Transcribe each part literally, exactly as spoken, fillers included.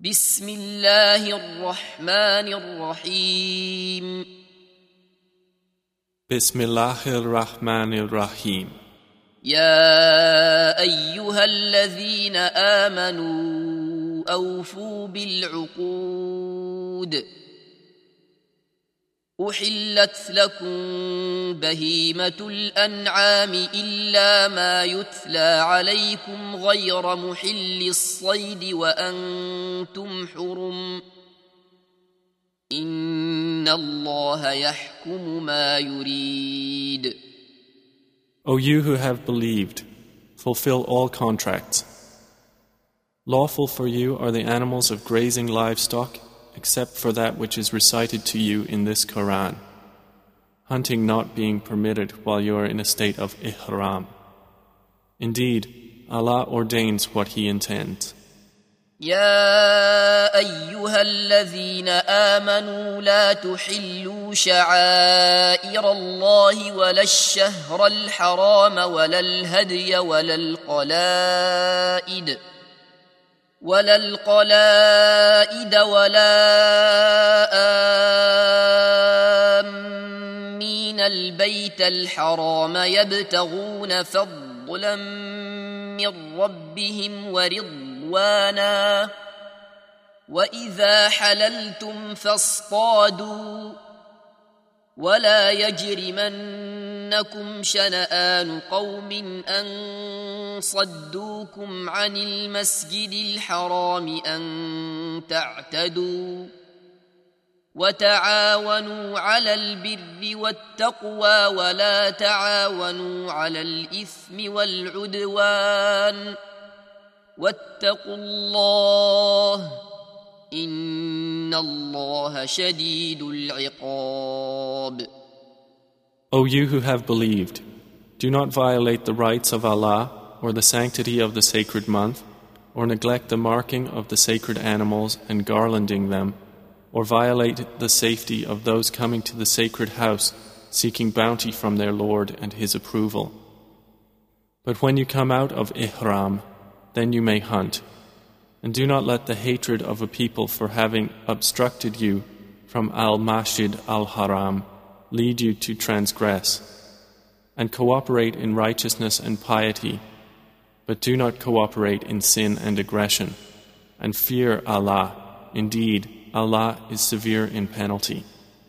بسم الله الرحمن الرحيم بسم الله الرحمن الرحيم يا أيها الذين آمنوا أوفوا بالعقود أحلت لكم بهيمة الأنعام إلا ما يتلى عليكم غير محل الصيد وأنتم حرم إن الله يحكم ما يريد. O you who have believed, fulfill all contracts. Lawful for you are the animals of grazing livestock, except for that which is recited to you in this Quran, hunting not being permitted while you are in a state of ihram. Indeed, Allah ordains what He intends. يا أيها الذين آمنوا لا تحلوا شعائر الله ولا الشهر الحرام ولا الهدي ولا القلائد ولا القلائد ولا آمين البيت الحرام يبتغون فضلا من ربهم ورضوانا وإذا حللتم فاصطادوا ولا يجرمنكم شنآن قوم أن صدوكم عن المسجد الحرام أن تعتدوا وتعاونوا على البر والتقوى ولا تعاونوا على الإثم والعدوان واتقوا الله إن الله شديد العقاب. O you who have believed, do not violate the rights of Allah or the sanctity of the sacred month, or neglect the marking of the sacred animals and garlanding them, or violate the safety of those coming to the sacred house seeking bounty from their Lord and His approval. But when you come out of ihram, then you may hunt. And do not let the hatred of a people for having obstructed you from al-Masjid al-Haram lead you to transgress. And cooperate in righteousness and piety, but do not cooperate in sin and aggression. And fear Allah. Indeed, Allah is severe in penalty.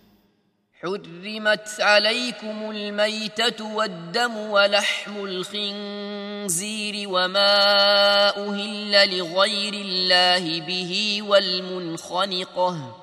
حرمت عليكم الميتة والدم ولحم الخنزير وما أهل لغير الله به والمنخنقة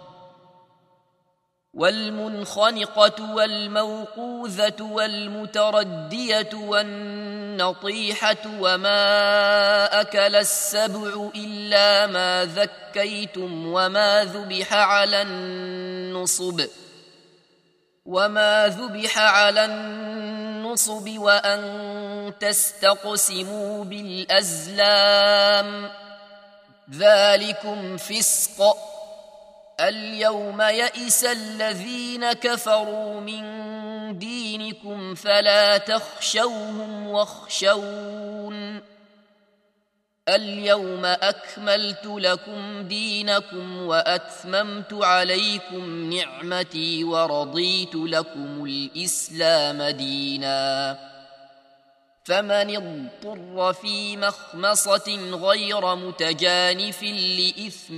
والمنخنقة والموقوذة والمتردية والنطيحة وما أكل السبع إلا ما ذكيتم وما ذبح على النصب وما ذبح على النصب وأن تستقسموا بالأزلام ذلكم فسق. اليوم يئس الذين كفروا من دينكم فلا تخشوهم واخشون اليوم أكملت لكم دينكم وأتممت عليكم نعمتي ورضيت لكم الإسلام دينا فمن اضطر في مخمصة غير متجانف لإثم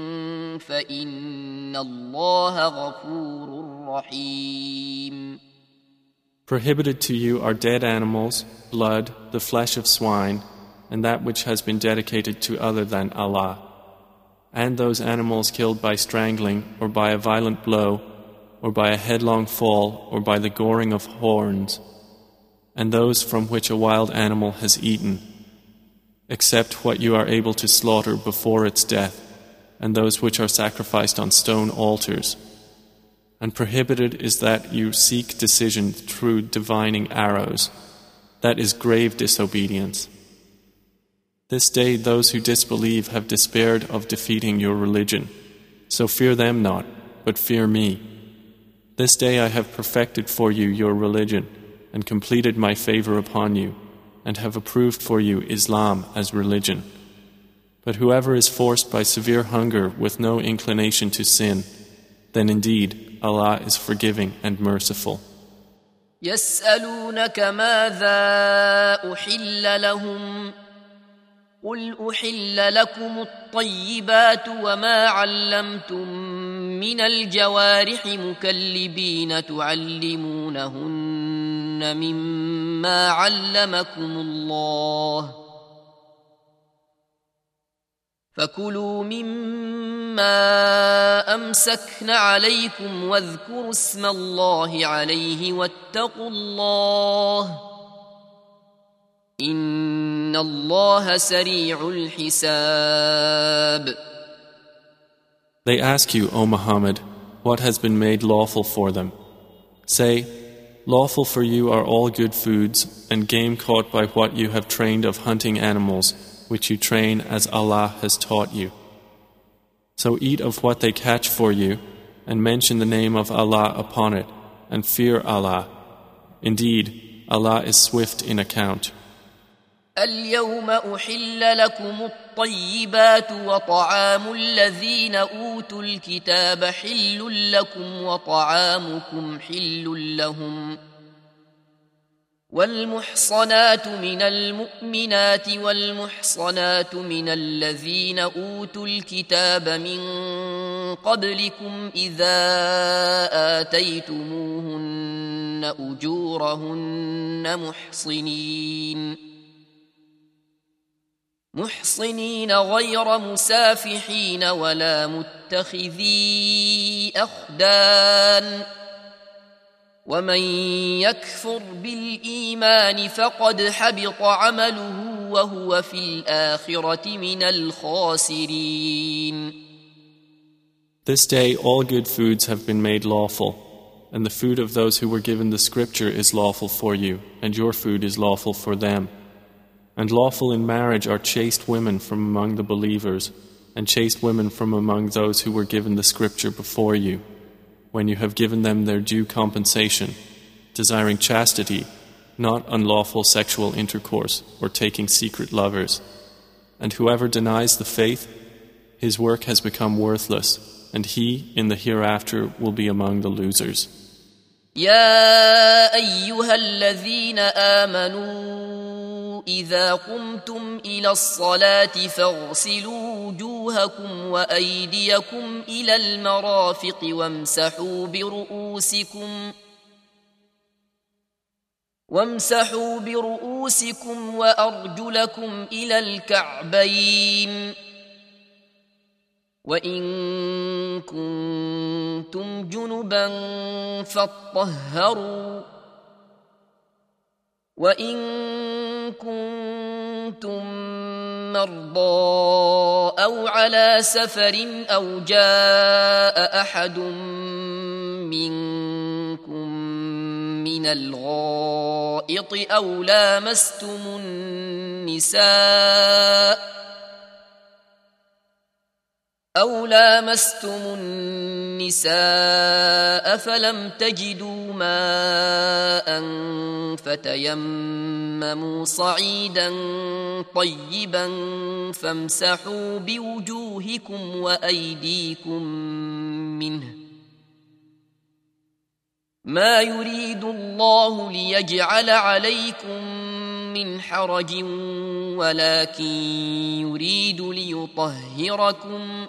فإن الله غفور رحيم. Prohibited to you are dead animals, blood, the flesh of swine, and that which has been dedicated to other than Allah, and those animals killed by strangling, or by a violent blow, or by a headlong fall, or by the goring of horns, and those from which a wild animal has eaten, except what you are able to slaughter before its death, and those which are sacrificed on stone altars. And prohibited is that you seek decision through divining arrows. That is grave disobedience. This day those who disbelieve have despaired of defeating your religion. So fear them not, but fear me. This day I have perfected for you your religion, and completed my favor upon you, and have approved for you Islam as religion. But whoever is forced by severe hunger with no inclination to sin, then indeed Allah is forgiving and merciful. يسألونك ماذا أحل لهم قل أحل لكم الطيبات وما علمتم من الجوارح مكلبين تعلمونهن مما علمكم الله فكلوا مما أمسكن عليكم واذكروا اسم الله عليه واتقوا الله إن الله سريع الحساب. They ask you, O Muhammad, what has been made lawful for them. Say, lawful for you are all good foods and game caught by what you have trained of hunting animals, which you train as Allah has taught you. So eat of what they catch for you, and mention the name of Allah upon it, and fear Allah. Indeed, Allah is swift in account. اليوم أحل لكم الطيبات وطعام الذين أوتوا الكتاب حل لكم وطعامكم حل لهم والمحصنات من المؤمنات والمحصنات من الذين أوتوا الكتاب من قبلكم إذا آتيتموهن أجورهن محصنين محصنين غير مسافحين ولا متخذي أخدان ومن يكفر بالإيمان فقد حبط عمله وهو في الآخرة من الخاسرين. This day all good foods have been made lawful, and the food of those who were given the scripture is lawful for you, and your food is lawful for them. And lawful in marriage are chaste women from among the believers, and chaste women from among those who were given the scripture before you, when you have given them their due compensation, desiring chastity, not unlawful sexual intercourse or taking secret lovers. And whoever denies the faith, his work has become worthless, and he in the hereafter will be among the losers. يا أيها الذين آمنوا إذا قمتم إلى الصلاة فاغسلوا وجوهكم وأيديكم إلى المرافق وامسحوا برؤوسكم وامسحوا برؤوسكم وأرجلكم إلى الكعبين وإن كنتم جنبا فاطهروا وإن كنتم مرضى أو على سفر أو جاء أحد منكم من الغائط أو لامستم النساء أو لامستم النساء فلم تجدوا ماء فتيمموا صعيدا طيبا فامسحوا بوجوهكم وأيديكم منه ما يريد الله ليجعل عليكم من حرج ولكن يريد ليطهركم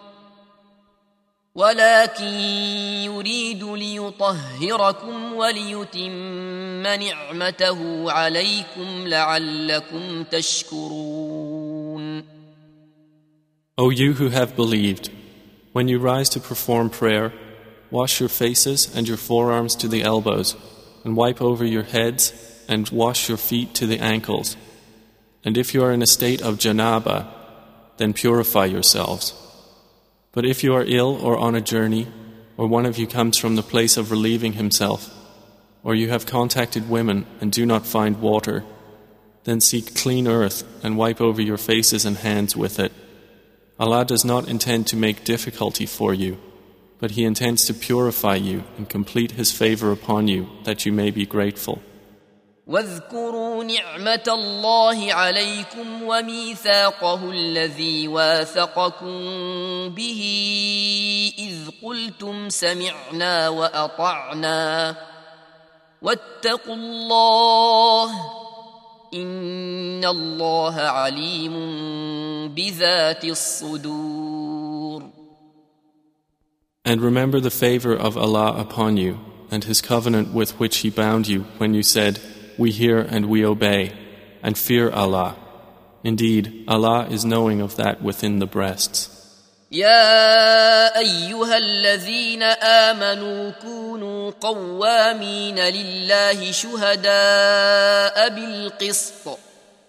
ولكن يريد ليطهركم وليتم نعمته عليكم لعلكم تشكرون. O you who have believed, when you rise to perform prayer, wash your faces and your forearms to the elbows, and wipe over your heads, and wash your feet to the ankles. And if you are in a state of janaba, then purify yourselves. But if you are ill or on a journey, or one of you comes from the place of relieving himself, or you have contacted women and do not find water, then seek clean earth and wipe over your faces and hands with it. Allah does not intend to make difficulty for you, but He intends to purify you and complete His favor upon you that you may be grateful. واذكروا نعمة الله عليكم وميثاقه الذي واثقكم به إذ قلتم سمعنا وأطعنا واتقوا الله إن الله عليم بذات الصدور. And remember the favor of Allah upon you and His covenant with which He bound you when you said, "We hear and we obey," and fear Allah. Indeed, Allah is knowing of that within the breasts. يا أيها الذين آمنوا كونوا قوامين لله شهداء بالقسط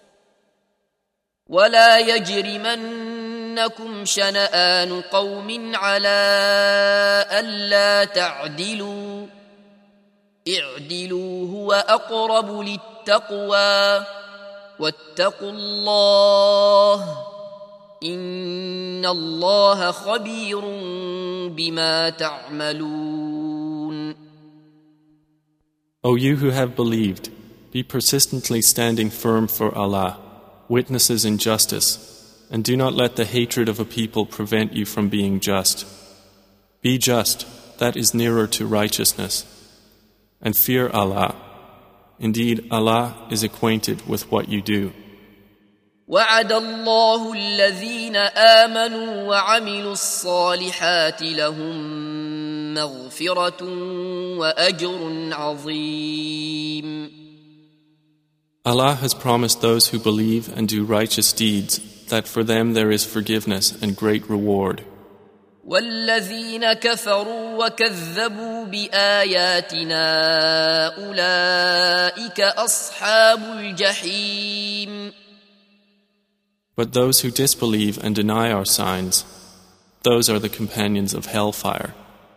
ولا يجرمنكم شنآن قوم على ألا تعدلوا اعدلوا هو أقرب للتقوى واتقوا الله إن الله خبير بما تعملون. O you who have believed, be persistently standing firm for Allah, witnesses in justice, and do not let the hatred of a people prevent you from being just. Be just, that is nearer to righteousness. And fear Allah. Indeed, Allah is acquainted with what you do. وعد الله الذين آمنوا وعملوا الصالحات لهم مغفرة وأجر عظيم. Allah has promised those who believe and do righteous deeds that for them there is forgiveness and great reward. والذين كفروا وكذبوا بآياتنا أولئك أصحاب الجحيم. But those who disbelieve and deny our signs, those are the companions of hellfire.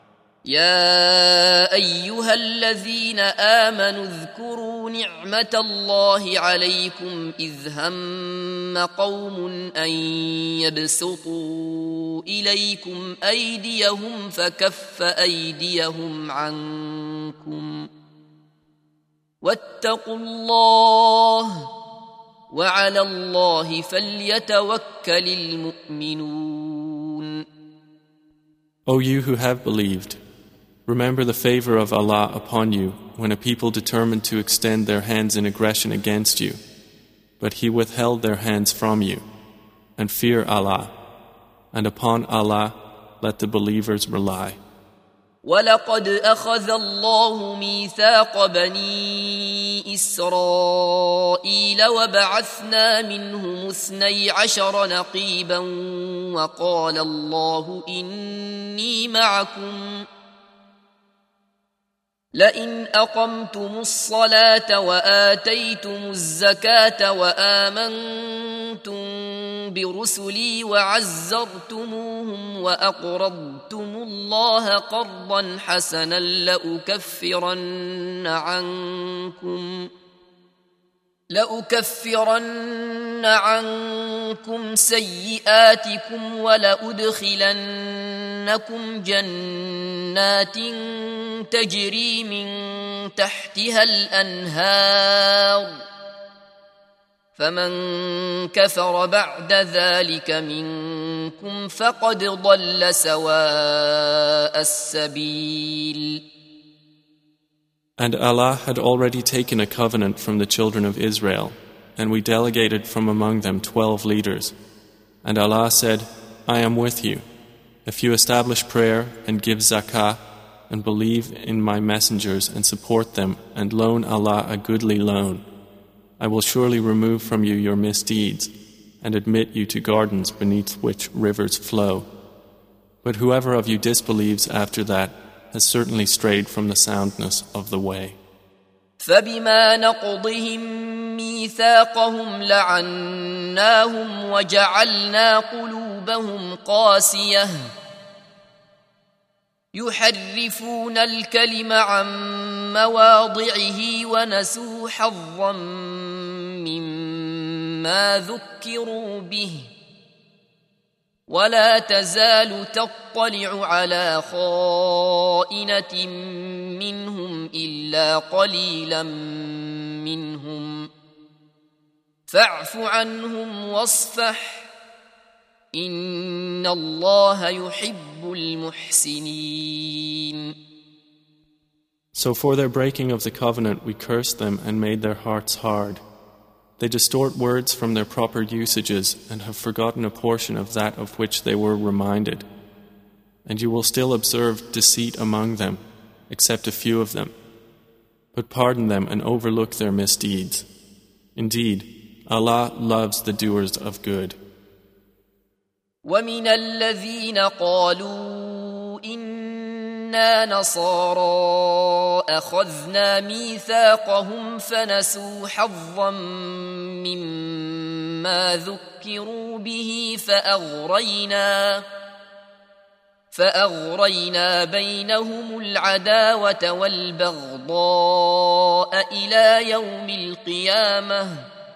يا أيها الذين آمنوا اذكروا نعمة الله عليكم إذ هم قوم أن يبسطوا إليكم أيديهم فكف أيديهم عنكم واتقوا الله وعلى الله فليتوكل المؤمنون. O you who have believed, remember the favor of Allah upon you when a people determined to extend their hands in aggression against you, but He withheld their hands from you, and fear Allah, and upon Allah let the believers rely. ولقد أخذ الله ميثاق بني إسرائيل وبعثنا منهم اثني عشر نقيبا وقال الله إني معكم لئن أقمتم الصلاة وآتيتم الزكاة وآمنتم برسلي وعزرتموهم وأقرضتم الله قرضا حسنا لأكفرن عنكم لأكفرن عنكم سيئاتكم ولأدخلنكم جنات تجري من تحتها الأنهار فمن كفر بعد ذلك منكم فقد ضل سواء السبيل. And Allah had already taken a covenant from the children of Israel, and we delegated from among them twelve leaders. And Allah said, I am with you. If you establish prayer and give zakah, and believe in my messengers and support them, and loan Allah a goodly loan, I will surely remove from you your misdeeds, and admit you to gardens beneath which rivers flow. But whoever of you disbelieves after that has certainly strayed from the soundness of the way. فبما نقضهم ميثاقهم لعناهم وجعلنا قلوبهم قاسية يحرفون الكلم عن مواضعه ونسوا حظا مما ذكروا به ولا تزال تطلع على خائنة منهم إلا قليلا منهم فاعف عنهم واصفح إن الله يحب المحسنين. So for their breaking of the covenant we cursed them and made their hearts hard. They distort words from their proper usages and have forgotten a portion of that of which they were reminded. And you will still observe deceit among them, except a few of them. But pardon them and overlook their misdeeds. Indeed, Allah loves the doers of good. وَمِنَ الَّذِينَ قَالُوا إِنَّا نَصَارَى أَخَذْنَا مِيثَاقَهُمْ فَنَسُوا حَظًّا مِّمَّا ذُكِّرُوا بِهِ فَأَغْرَيْنَا فَأَغْرَيْنَا بَيْنَهُمُ الْعَدَاوَةَ وَالْبَغْضَاءَ إِلَى يَوْمِ الْقِيَامَةِ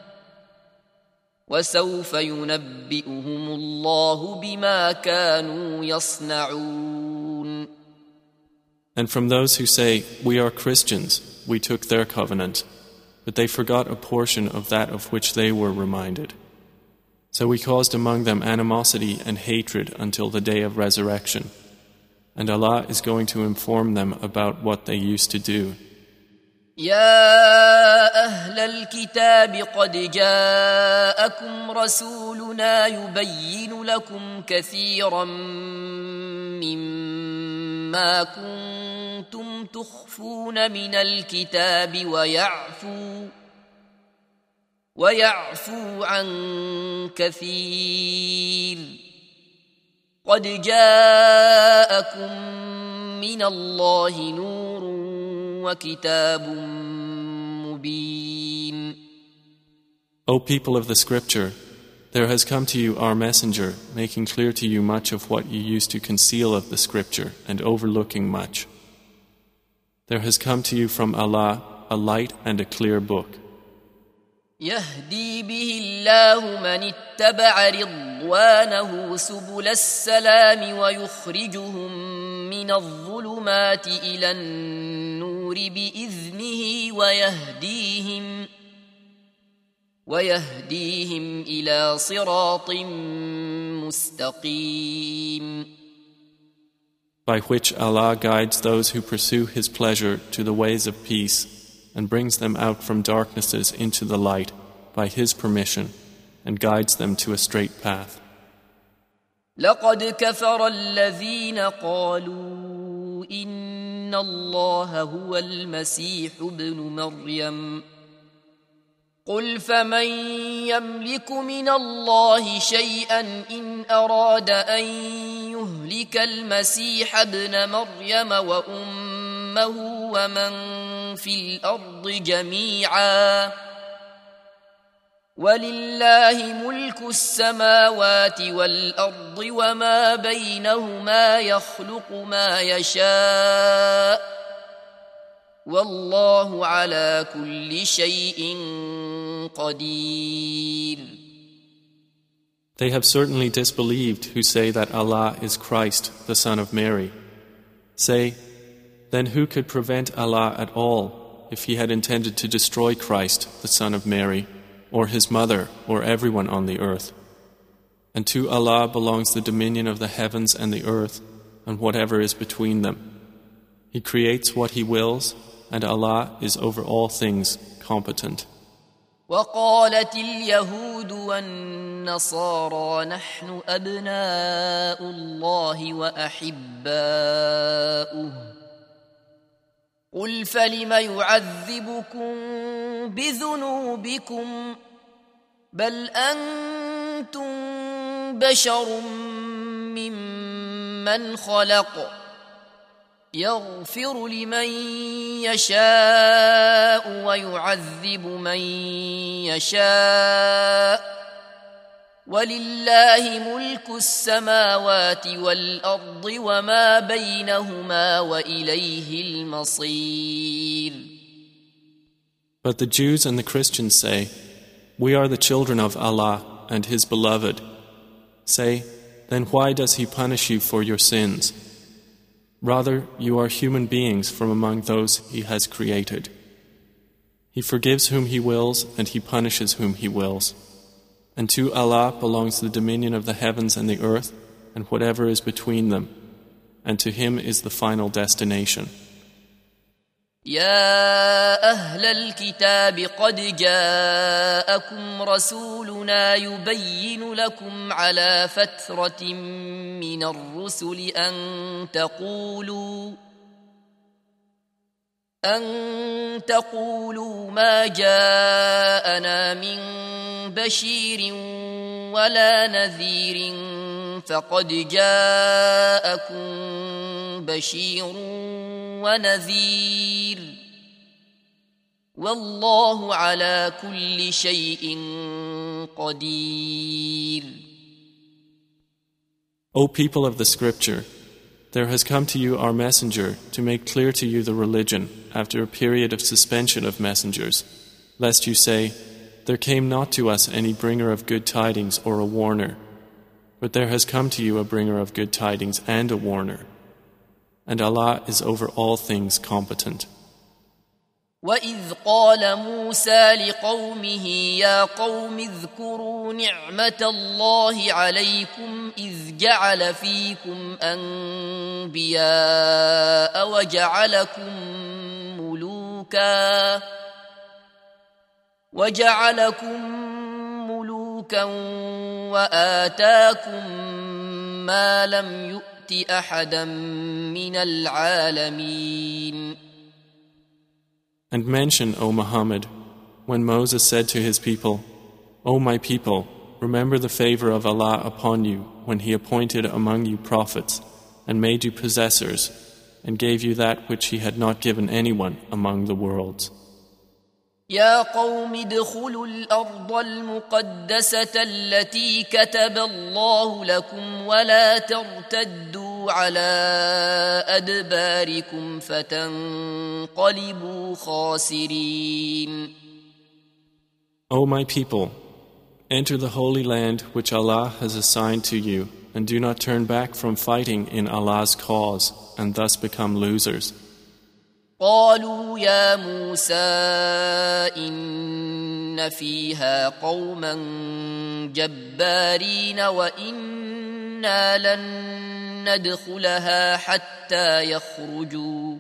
وَسَوْفَ يُنَبِّئُهُمُ اللَّهُ بِمَا كَانُوا يَصْنَعُونَ. And from those who say, "We are Christians," we took their covenant, but they forgot a portion of that of which they were reminded. So we caused among them animosity and hatred until the day of resurrection. And Allah is going to inform them about what they used to do. يا أهل الكتاب قد جاءكم رسولنا يبين لكم كثيرا مما كنتم تخفون من الكتاب ويعفو ويعفو عن كثير قد جاءكم من الله نور وكتاب مبين. O people of the scripture, there has come to you our messenger, making clear to you much of what you used to conceal of the scripture and overlooking much. There has come to you from Allah a light and a clear book. يهدي به الله من اتبع رضوانه سبل السلام ويخرجهم من الظلمات إلى النور بإذنه ويهديهم ويهديهم إلى صراط مستقيم. By which Allah guides those who pursue His pleasure to the ways of peace and brings them out from darknesses into the light by His permission and guides them to a straight path. لقد كفر الذين قالوا إن الله هو المسيح ابن مريم قل فمن يملك من الله شيئا إن أراد أن يهلك المسيح ابن مريم وأمه ومن في الأرض جميعا ولله ملك السماوات والأرض وما بينهما يخلق ما يشاء والله على كل شيء قدير. They have certainly disbelieved who say that Allah is Christ, the Son of Mary. Say, then who could prevent Allah at all if He had intended to destroy Christ, the Son of Mary, or His mother, or everyone on the earth? And to Allah belongs the dominion of the heavens and the earth, and whatever is between them. He creates what He wills, and Allah is over all things competent. وقالت اليهود والنصارى نحن أبناء الله وأحباؤه قل فلم يعذبكم بذنوبكم بل أنتم بشر ممن خلق يغفر لمن يشاء ويعذب من يشاء ولله ملك السماوات والأرض وما بينهما وإليه المصير. But the Jews and the Christians say, "We are the children of Allah and His beloved." Say, then why does He punish you for your sins? Rather, you are human beings from among those He has created. He forgives whom He wills, and He punishes whom He wills. And to Allah belongs the dominion of the heavens and the earth, and whatever is between them, and to Him is the final destination. يا أهل الكتاب قد جاءكم رسولنا يبين لكم على فترة من الرسل أن تقولوا أن تقولوا ما جاءنا من بشير ولا نذير فقد جاءكم بشير ونذير والله على كل شيء قدير. O people of the Scripture, there has come to you our messenger to make clear to you the religion after a period of suspension of messengers, lest you say, there came not to us any bringer of good tidings or a warner, but there has come to you a bringer of good tidings and a warner, and Allah is over all things competent. وَإِذْ قَالَ مُوسَى لِقَوْمِهِ يَا قَوْمِ اذْكُرُوا نِعْمَةَ اللَّهِ عَلَيْكُمْ إِذْ جَعَلَ فِيكُمْ أَنْبِيَاءَ وَجَعَلَكُمْ مُلُوكًا وَجَعَلَكُمْ مُلُوكًا وَآتَاكُمْ مَا لَمْ يُؤْتِ أَحَدًا مِنَ الْعَالَمِينَ. And mention, O Muhammad, when Moses said to his people, O my people, remember the favor of Allah upon you when He appointed among you prophets and made you possessors and gave you that which He had not given anyone among the worlds. يا قوم ادخلوا الأرض المقدسة التي كتب الله لكم ولا ترتدوا على أدباركم فتنقلبوا خاسرين. O my people, enter the holy land which Allah has assigned to you, and do not turn back from fighting in Allah's cause and thus become losers. قالوا يا موسى إن فيها قوما جبارين وإنا لن ندخلها حتى يخرجوا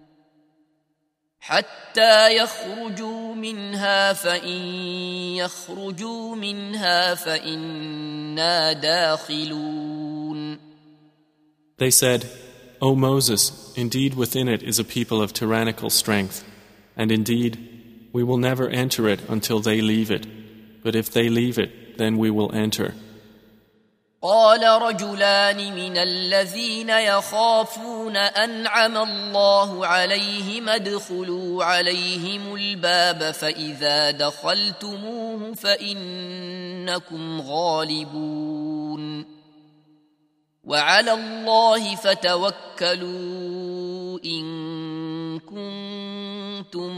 حتى يخرجوا منها فإن يخرجوا منها فإنا داخلون. They said, O Moses, indeed within it is a people of tyrannical strength, and indeed we will never enter it until they leave it, but if they leave it, then we will enter. قال رجلان من الذين يخافون أنعم الله عليهم ادخلوا عليهم الباب فإذا دخلتموه فإنكم غالبون وعلى الله فتوكلوا إن كنتم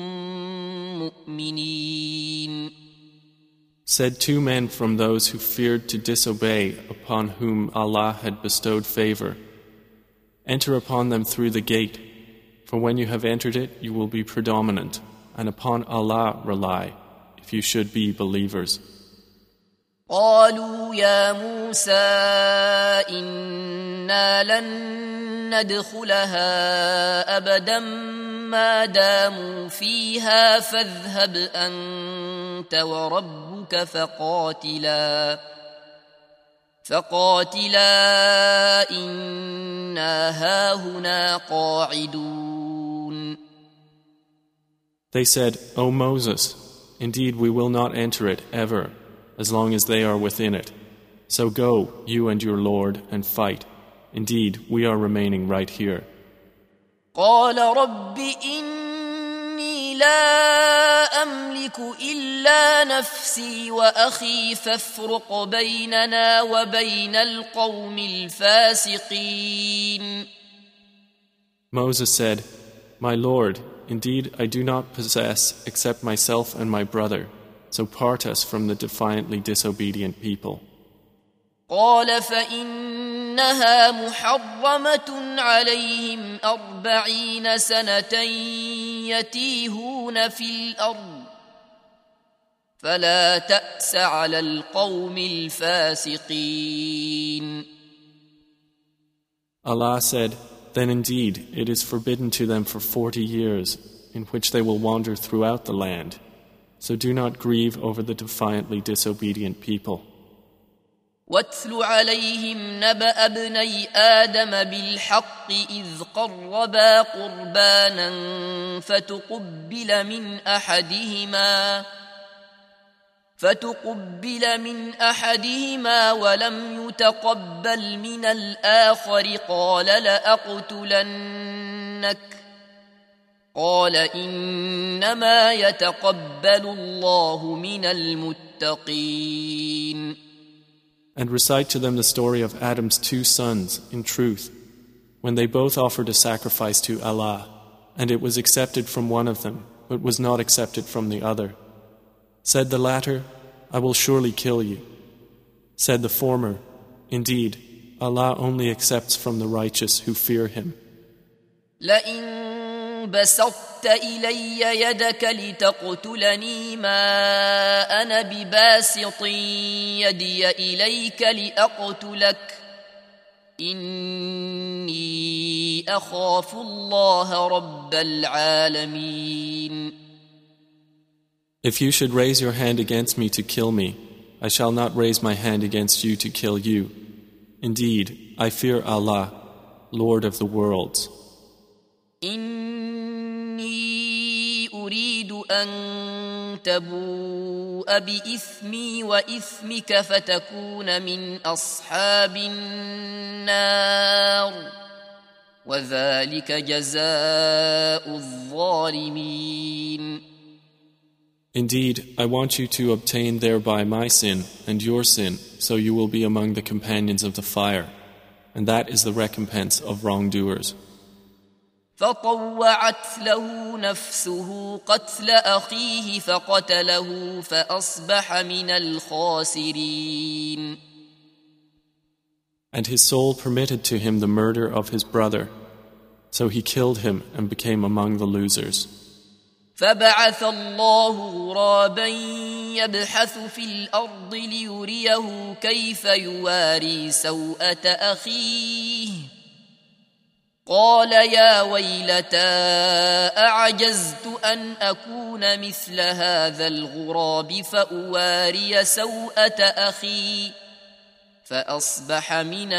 مؤمنين. Said two men from those who feared to disobey, upon whom Allah had bestowed favor, enter upon them through the gate, for when you have entered it you will be predominant, and upon Allah rely, if you should be believers. قالوا يا موسى إنا لن ندخلها أبدا ما داموا فيها فاذهب أنت وربك فقاتلا فقاتلا إنا هاهنا قاعدون. They said, O Moses, indeed we will not enter it ever, as long as they are within it. So go, you and your Lord, and fight. Indeed, we are remaining right here. قال رب إني لا أملك إلا نفسي وأخي فافرق بيننا وبين القوم الفاسقين. Moses said, My Lord, indeed I do not possess except myself and my brother. So part us from the defiantly disobedient people. قال فإنها محرمة عليهم أربعين سنة يتيهون في الأرض فلا تأس على القوم الفاسقين. Allah said, Then indeed it is forbidden to them for forty years, in which they will wander throughout the land. So do not grieve over the defiantly disobedient people. واتل عليهم نبأ ابني آدم بالحق إذ قربا قربانا فتقبل من أحدهما فتقبل من أحدهما ولم يتقبل من الآخر قال لأقتلنك قال إنما يتقبل الله من المتقين. And recite to them the story of Adam's two sons, in truth, when they both offered a sacrifice to Allah, and it was accepted from one of them, but was not accepted from the other. Said the latter, I will surely kill you. Said the former, Indeed, Allah only accepts from the righteous who fear Him. لئن بسطت إلي يدك لتقتلني ما أنا بباسط يدي إليك لأقتلك إني أخاف الله رب العالمين. If you should raise your hand against me to kill me, I shall not raise my hand against you to kill you. Indeed, I fear Allah, Lord of the worlds. إني أريد أن تبوء بإثمي وإثمك فتكون من أصحاب النار وذلك جزاء الظالمين. Indeed, I want you to obtain thereby my sin and your sin, so you will be among the companions of the fire, and that is the recompense of wrongdoers. فطوعت له نفسه قتل أخيه فقتله فأصبح من الخاسرين. And his soul permitted to him the murder of his brother, so he killed him and became among the losers. فبعث الله غرابا يبحث في الأرض ليريه كيف يواري سوءة أخيه قال يا ويلتى أعجزت أن أكون مثل هذا الغراب فأواري سوءة أخي فأصبح من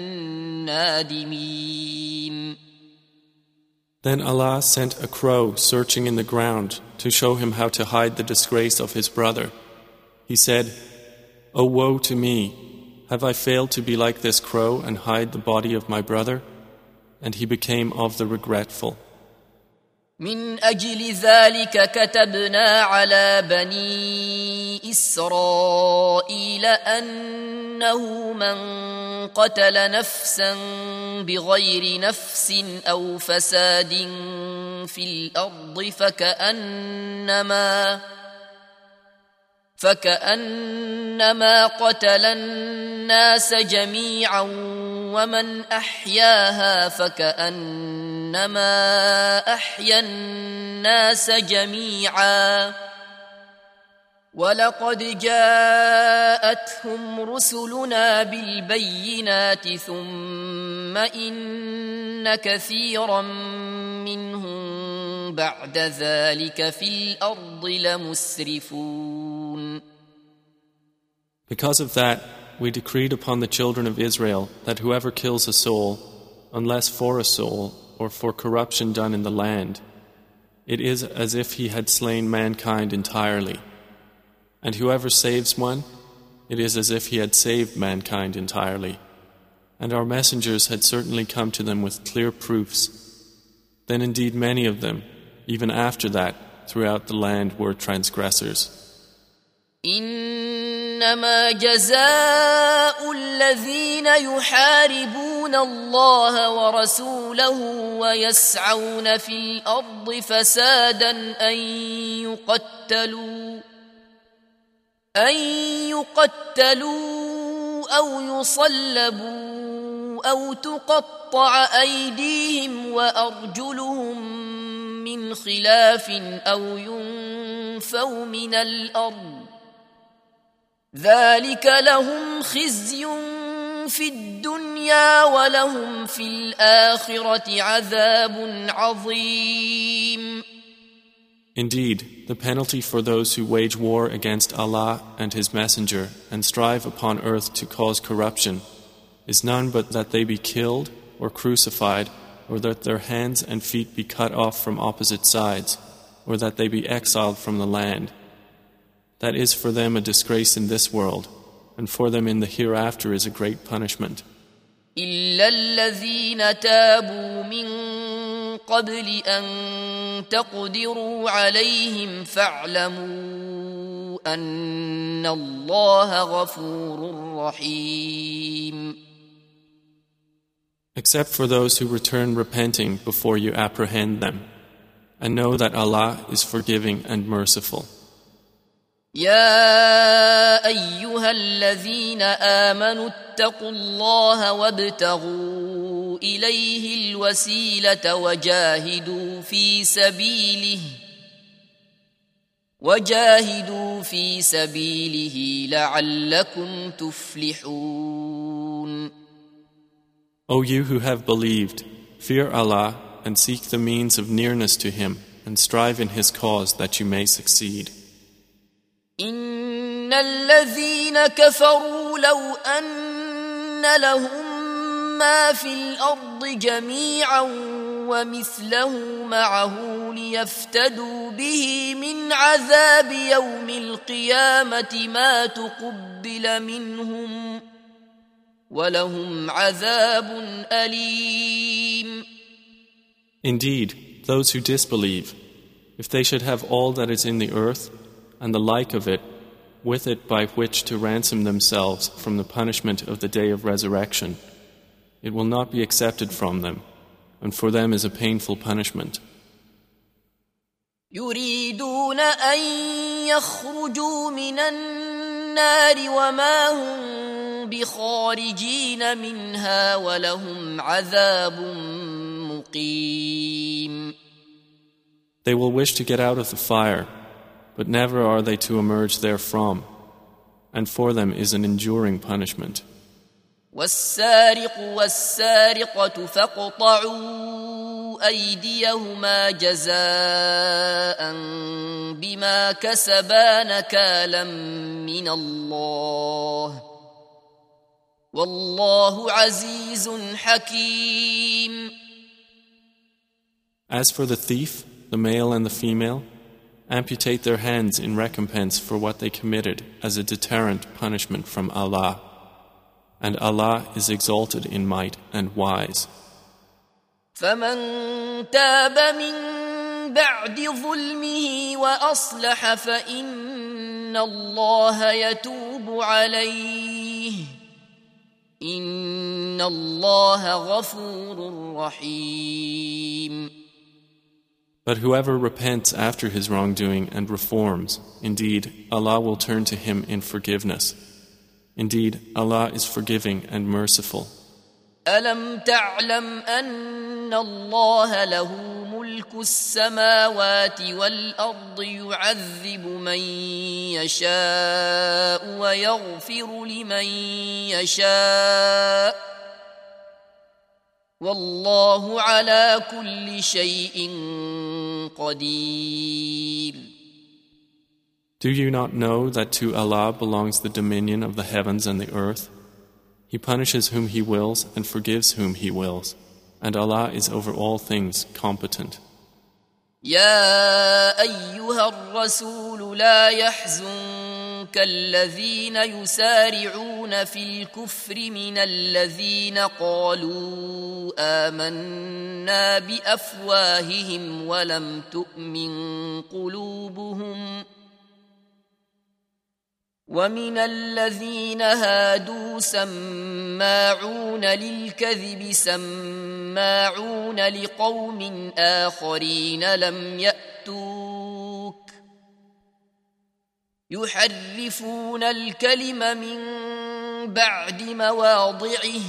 النادمين. Then Allah sent a crow searching in the ground to show him how to hide the disgrace of his brother. He said, "O woe to me! Have I failed to be like this crow and hide the body of my brother?" And he became of the regretful. من أجل ذلك كتبنا على بني إسرائيل أنه من قتل نفسا بغير نفس أو فساد في الأرض فكأنما فكأنما قتل الناس جميعا ومن أحياها فكأنما أحيا الناس جميعا ولقد جاءتهم رسلنا بالبينات ثم إن كثيرا منهم بعد ذلك في الأرض لمسرفون. Because of that, we decreed upon the children of Israel that whoever kills a soul, unless for a soul or for corruption done in the land, it is as if he had slain mankind entirely. And whoever saves one, it is as if he had saved mankind entirely. And our messengers had certainly come to them with clear proofs. Then indeed many of them, even after that, throughout the land were transgressors. إنما جزاء الذين يحاربون الله ورسوله ويسعون في الأرض فسادا أن يقتلوا أن يقتلوا أو يصلبوا أو تقطع أيديهم وأرجلهم من خلاف أو ينفوا من الأرض ذلك لهم خزي في الدنيا ولهم في الآخرة عذاب عظيم. Indeed, the penalty for those who wage war against Allah and His Messenger and strive upon earth to cause corruption is none but that they be killed or crucified, or that their hands and feet be cut off from opposite sides, or that they be exiled from the land. That is for them a disgrace in this world, and for them in the hereafter is a great punishment. إلا الذين تابوا من قبل أن تقدروا عليهم فاعلموا أن الله غفور رحيم. Except for those who return repenting before you apprehend them, and know that Allah is forgiving and merciful. يا أيها الذين آمنوا اتقوا الله وابتغوا إليه الوسيلة وجاهدوا في سبيله وجاهدوا في سبيله لعلكم تفلحون. O you who have believed, fear Allah and seek the means of nearness to Him and strive in His cause that you may succeed. إن الذين كفروا لو أن لهم ما في الأرض جميعا ومثله معه ليفتدوا به من عذاب يوم القيامة ما تقبل منهم ولهم عذاب أليم. Indeed, those who disbelieve, if they should have all that is in the earth and the like of it, with it by which to ransom themselves from the punishment of the day of resurrection, it will not be accepted from them, and for them is a painful punishment. يريدون أن يخرجوا من النار وما هم بخارجين منها ولهم عذاب مقيم. They will wish to get out of the fire, but never are they to emerge therefrom, and for them is an enduring punishment. والسارق والسارقة فاقطعوا أيديهما جزاء بما كسبا نكالا من الله والله عزيز حكيم. As for the thief, the male and the female, amputate their hands in recompense for what they committed as a deterrent punishment from Allah. And Allah is exalted in might and wise. فمن تاب من بعد ظلمه وأصلح فإن الله يتوب عليه إن الله غفور رحيم. But whoever repents after his wrongdoing and reforms, indeed, Allah will turn to him in forgiveness. Indeed, Allah is forgiving and merciful. ألم تعلم أن الله له ملك السماوات والأرض يعذب من يشاء ويغفر لمن يشاء والله على كل شيء قدير. Do you not know that to Allah belongs the dominion of the heavens and the earth? He punishes whom He wills and forgives whom He wills, and Allah is over all things competent. يا أيها الرسول لا يحزنك الذين يسارعون في الكفر من الذين قالوا آمنا بأفواههم ولم تؤمن قلوبهم ومن الذين هادوا سماعون للكذب سماعون لقوم آخرين لم يأتوك يحرفون الكلم من بعد مواضعه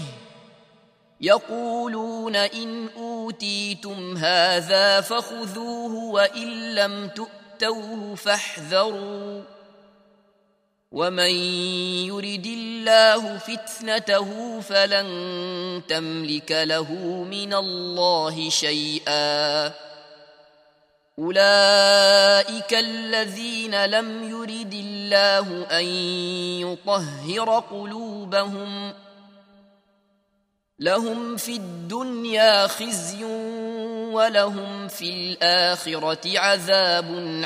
يقولون إن أوتيتم هذا فخذوه وإن لم تؤتوه فاحذروا ومن يرد الله فتنته فلن تملك له من الله شيئا أولئك الذين لم يرد الله أن يطهر قلوبهم لهم في الدنيا خزي ولهم في الآخرة عذاب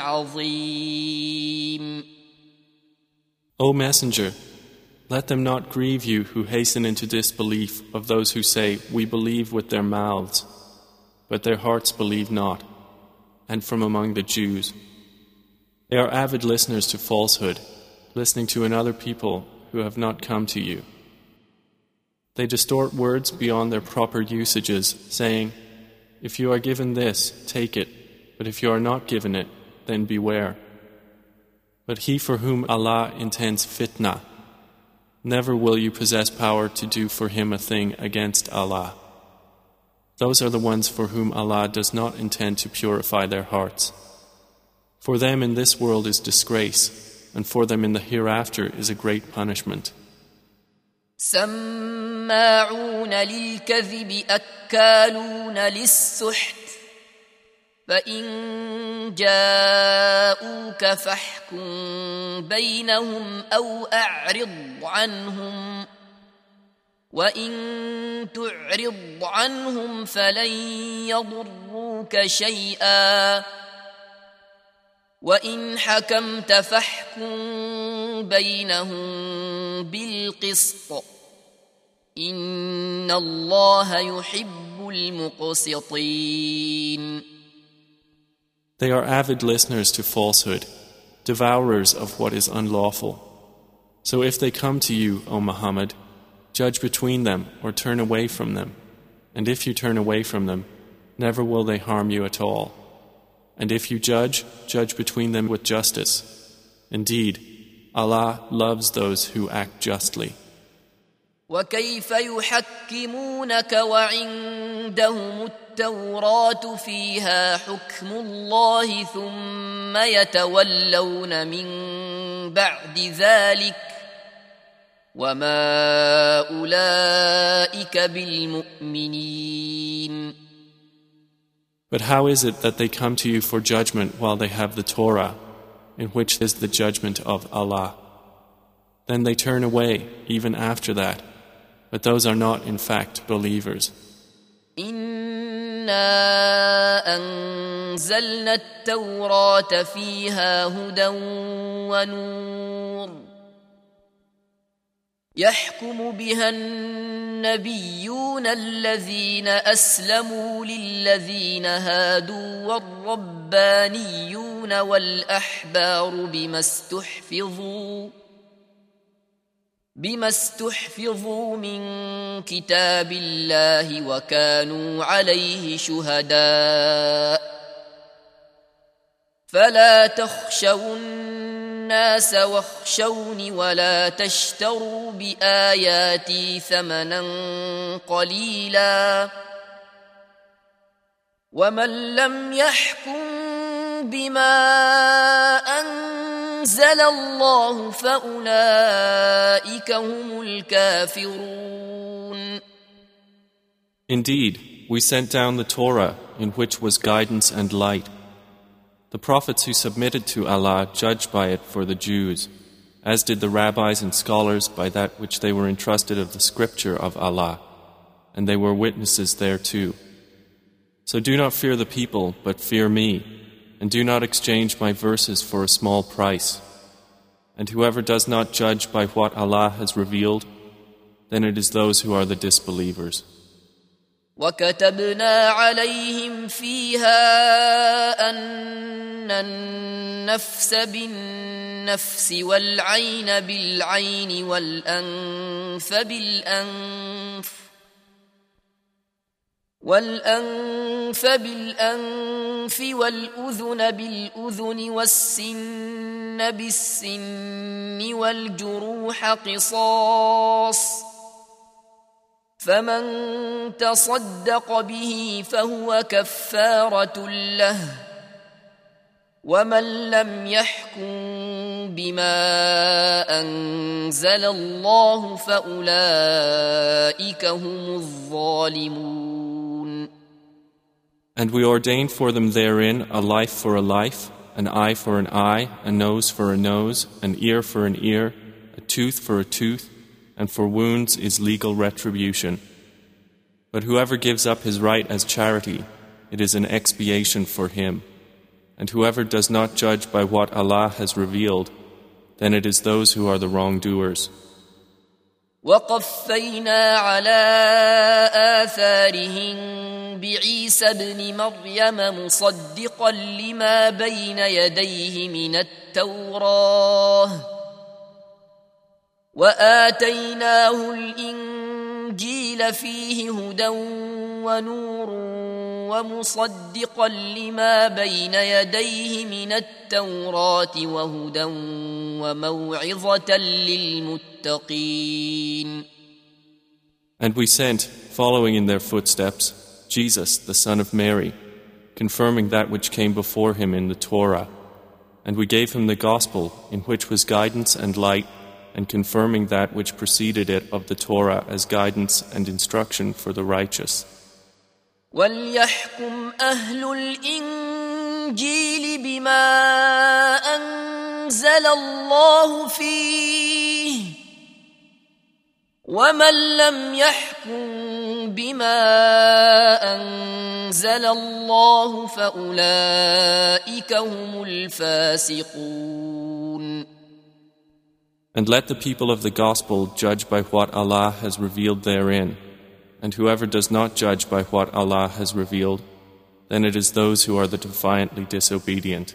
عظيم. O Messenger, let them not grieve you who hasten into disbelief of those who say, we believe with their mouths, but their hearts believe not, and from among the Jews. They are avid listeners to falsehood, listening to another people who have not come to you. They distort words beyond their proper usages, saying, if you are given this, take it, but if you are not given it, then beware. But he for whom Allah intends fitna, never will you possess power to do for him a thing against Allah. Those are the ones for whom Allah does not intend to purify their hearts. For them in this world is disgrace, and for them in the hereafter is a great punishment. سماعون للكذب أكالون للسحت فإن جاءوك فاحكم بينهم أو أعرض عنهم وإن تعرض عنهم فلن يضروك شيئا وإن حكمت فاحكم بينهم بالقسط إن الله يحب المقسطين. They are avid listeners to falsehood, devourers of what is unlawful. So if they come to you, O Muhammad, judge between them or turn away from them. And if you turn away from them, never will they harm you at all. And if you judge, judge between them with justice. Indeed, Allah loves those who act justly. وكيف يحكمونك وعندهم التوراة فيها حكم الله ثم يتولون من بعد ذلك وما أولئك بالمؤمنين. But how is it that they come to you for judgment while they have the Torah, in which is the judgment of Allah? Then they turn away even after that, but those are not in fact believers. إنا أنزلنا التوراة فيها هدى ونور يحكم بها النبيون الذين أسلموا للذين هادوا والربانيون والأحبار بما استحفظوا بما استحفظوا من كتاب الله وكانوا عليه شهداء فلا تخشوا الناس واخشوني ولا تشتروا بآياتي ثمنا قليلا ومن لم يحكم بما أنزل الله فأولئك هم الكافرون. Indeed, we sent down the Torah in which was guidance and light. The prophets who submitted to Allah judged by it for the Jews, as did the rabbis and scholars by that which they were entrusted of the scripture of Allah, and they were witnesses thereto. So do not fear the people, but fear me, and do not exchange my verses for a small price. And whoever does not judge by what Allah has revealed, then it is those who are the disbelievers. وَكَتَبْنَا عَلَيْهِمْ فِيهَا أَنَّ النَّفْسَ بِالنَّفْسِ وَالْعَيْنَ بِالْعَيْنِ وَالْأَنْفَ بِالْأَنْفِ والأنف بالأنف والأذن بالأذن والسن بالسن والجروح قصاص فمن تصدق به فهو كفارة له ومن لم يحكم بما أنزل الله فأولئك هم الظالمون. And we ordained for them therein a life for a life, an eye for an eye, a nose for a nose, an ear for an ear, a tooth for a tooth, and for wounds is legal retribution. But whoever gives up his right as charity, it is an expiation for him. And whoever does not judge by what Allah has revealed, then it is those who are the wrongdoers. وَقَفَّيْنَا عَلَى آثَارِهِمْ بِعِيسَى ابْنِ مَرْيَمَ مُصَدِّقًا لِمَا بَيْنَ يَدَيْهِ مِنَ التَّوْرَاةِ وَآتَيْنَاهُ الْإِنْجِيلَ فِيهِ هُدًى وَنُورٌ وَمُصَدِّقًا لِمَا بَيْنَ يَدَيْهِ مِنَ التَّوْرَاةِ وَهُدًى وَمَوْعِظَةً لِلْمُتَّقِينَ. And we sent, following in their footsteps, Jesus, the son of Mary, confirming that which came before him in the Torah. And we gave him the gospel, in which was guidance and light, and confirming that which preceded it of the Torah as guidance and instruction for the righteous. وَلْيَحْكُمْ أَهْلُ الْإِنْجِيلِ بِمَا أَنزَلَ اللَّهُ فِيهِ وَمَنْ لَمْ يَحْكُمْ بِمَا أَنزَلَ اللَّهُ فَأُولَئِكَ هُمُ الْفَاسِقُونَ. And let the people of the gospel judge by what Allah has revealed therein. And whoever does not judge by what Allah has revealed, then it is those who are the defiantly disobedient.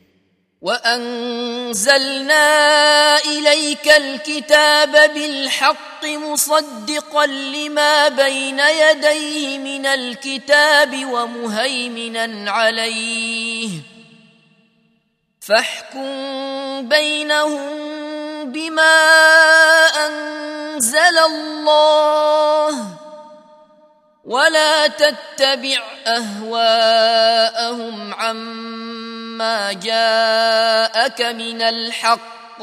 وَأَنزَلْنَا إِلَيْكَ الْكِتَابَ بِالْحَقِّ مُصَدِّقًا لِمَا بَيْنَ يَدَيْهِ مِنَ الْكِتَابِ وَمُهَيْمِنًا عَلَيْهِ فَاحْكُم بَيْنَهُم بِمَا أَنزَلَ اللَّهُ ولا تتبع أهواءهم عما جاءك من الحق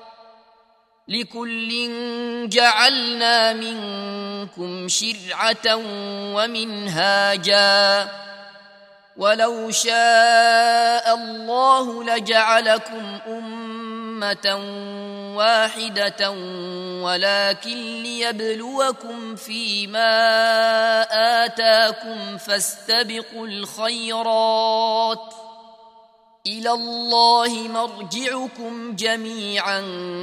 لكل جعلنا منكم شرعة ومنهاجا ولو شاء الله لجعلكم أمة واحدة ولكن ليبلوكم فيما آتاكم فاستبقوا الخيرات إلى الله مرجعكم جميعا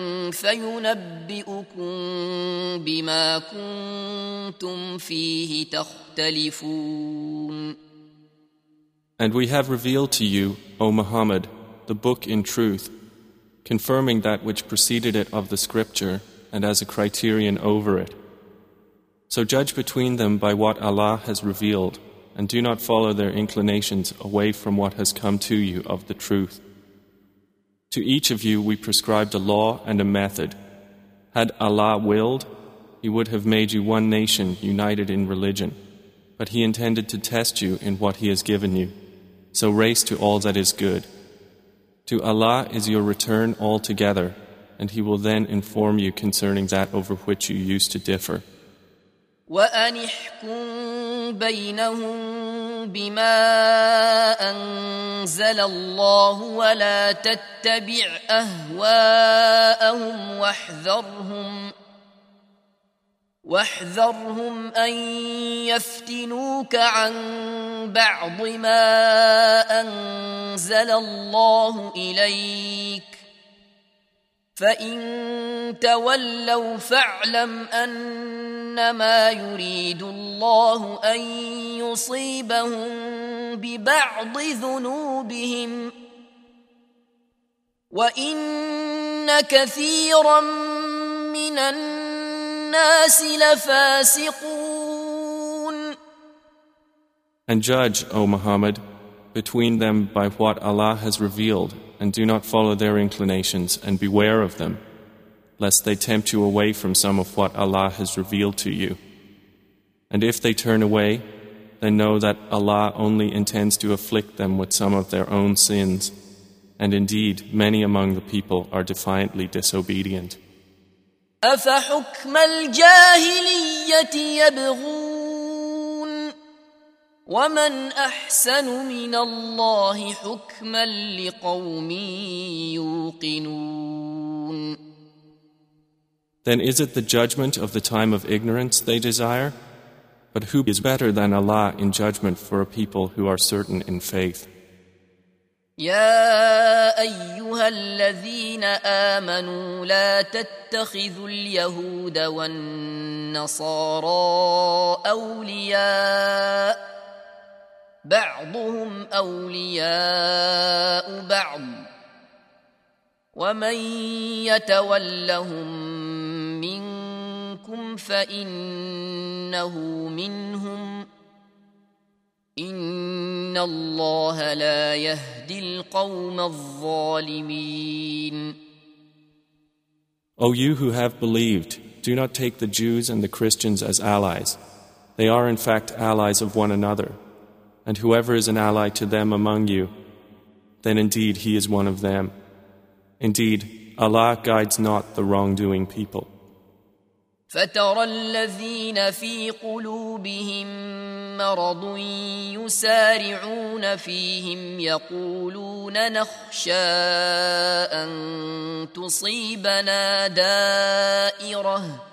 فينبئكم بما كنتم فيه تختلفون. And we have revealed to you, O Muhammad, the book in truth, confirming that which preceded it of the scripture and as a criterion over it. So judge between them by what Allah has revealed, and do not follow their inclinations away from what has come to you of the truth. To each of you we prescribed a law and a method. Had Allah willed, He would have made you one nation united in religion, but He intended to test you in what He has given you. So race to all that is good. To Allah is your return altogether, and He will then inform you concerning that over which you used to differ. وَأَنِ احْكُم بَيْنَهُم بِمَا أَنزَلَ اللَّهُ وَلَا تَتَّبِعْ أَهْوَاءَهُمْ وَاحْذَرْهُمْ واحذرهم أن يفتنوك عن بعض ما أنزل الله إليك فإن تولوا فاعلم أنما يريد الله أن يصيبهم ببعض ذنوبهم وإن كثيرا من الناس الناس لفاسقون. And judge, O Muhammad, between them by what Allah has revealed, and do not follow their inclinations, and beware of them, lest they tempt you away from some of what Allah has revealed to you. And if they turn away, then know that Allah only intends to afflict them with some of their own sins, and indeed many among the people are defiantly disobedient. أفحكم الجاهلية يبغون ومن أحسن من الله حكما لقوم يوقنون. Then is it the judgment of the time of ignorance they desire? But who is better than Allah in judgment for a people who are certain in faith? يا أيها الذين آمنوا لا تتخذوا اليهود والنصارى أولياء بعضهم أولياء بعض ومن يتولهم منكم فإنه منهم إن الله لا يهدي القوم الظالمين. O you who have believed, do not take the Jews and the Christians as allies. They are in fact allies of one another. And whoever is an ally to them among you, then indeed he is one of them. Indeed, Allah guides not the wrongdoing people. فترى الذين في قلوبهم مرض يسارعون فيهم يقولون نخشى أن تصيبنا دائرة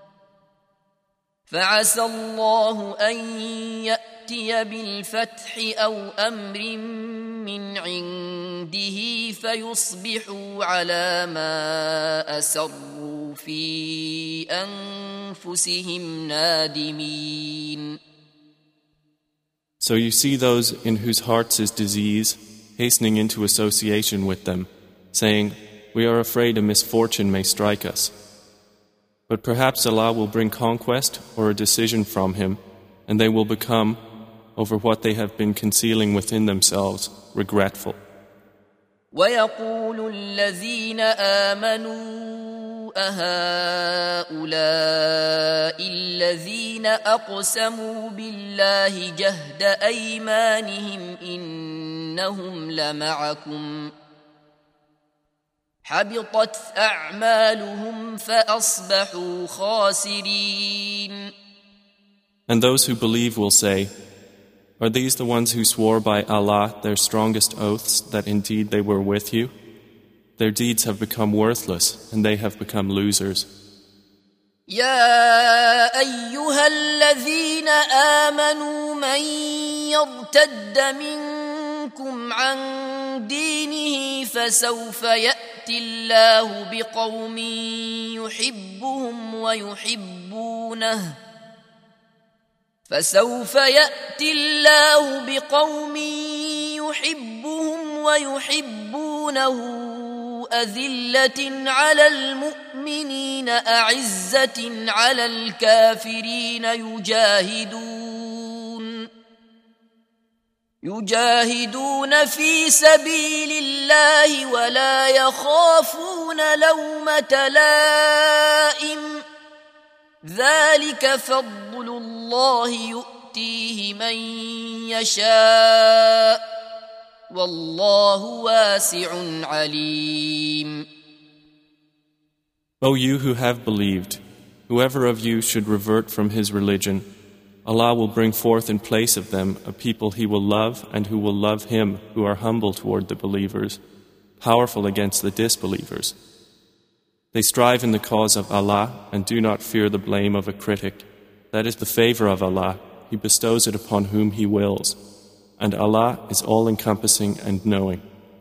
فعسى الله أن يأتي بالفتح أو أمر من عنده فيصبحوا على ما أسروا في أنفسهم نادمين. So you see those in whose hearts is disease hastening into association with them, saying, "We are afraid a misfortune may strike us." But perhaps Allah will bring conquest or a decision from Him, and they will become, over what they have been concealing within themselves, regretful. وَيَقُولُ الَّذِينَ آمَنُوا أَهَؤُلَاءِ الَّذِينَ أَقْسَمُوا بِاللَّهِ جَهْدَ أَيْمَانِهِمْ إِنَّهُمْ لَمَعَكُمْ حَبِطَتْ أَعْمَالُهُمْ فَأَصْبَحُوا خَاسِرِينَ. And those who believe will say, "Are these the ones who swore by Allah their strongest oaths that indeed they were with you? Their deeds have become worthless and they have become losers." يا أيها الذين آمنوا من يرتد منكم عن دينه فسوف يأتي الله بقوم يحبهم ويحبونه فسوف يأتي الله بقوم يحبهم ويحبونه أذلة على المؤمنين أعزة على الكافرين يجاهدون يجاهدون في سبيل الله ولا يخافون لومة لائم ذلك فضل الله يؤتيه من يشاء والله واسع عليم. O you who have believed, whoever of you should revert from his religion, Allah will bring forth in place of them a people He will love and who will love Him who are humble toward the believers, powerful against the disbelievers. They strive in the cause of Allah and do not fear the blame of a critic. That is the favor of Allah. He bestows it upon whom He wills. And Allah is all-encompassing and knowing.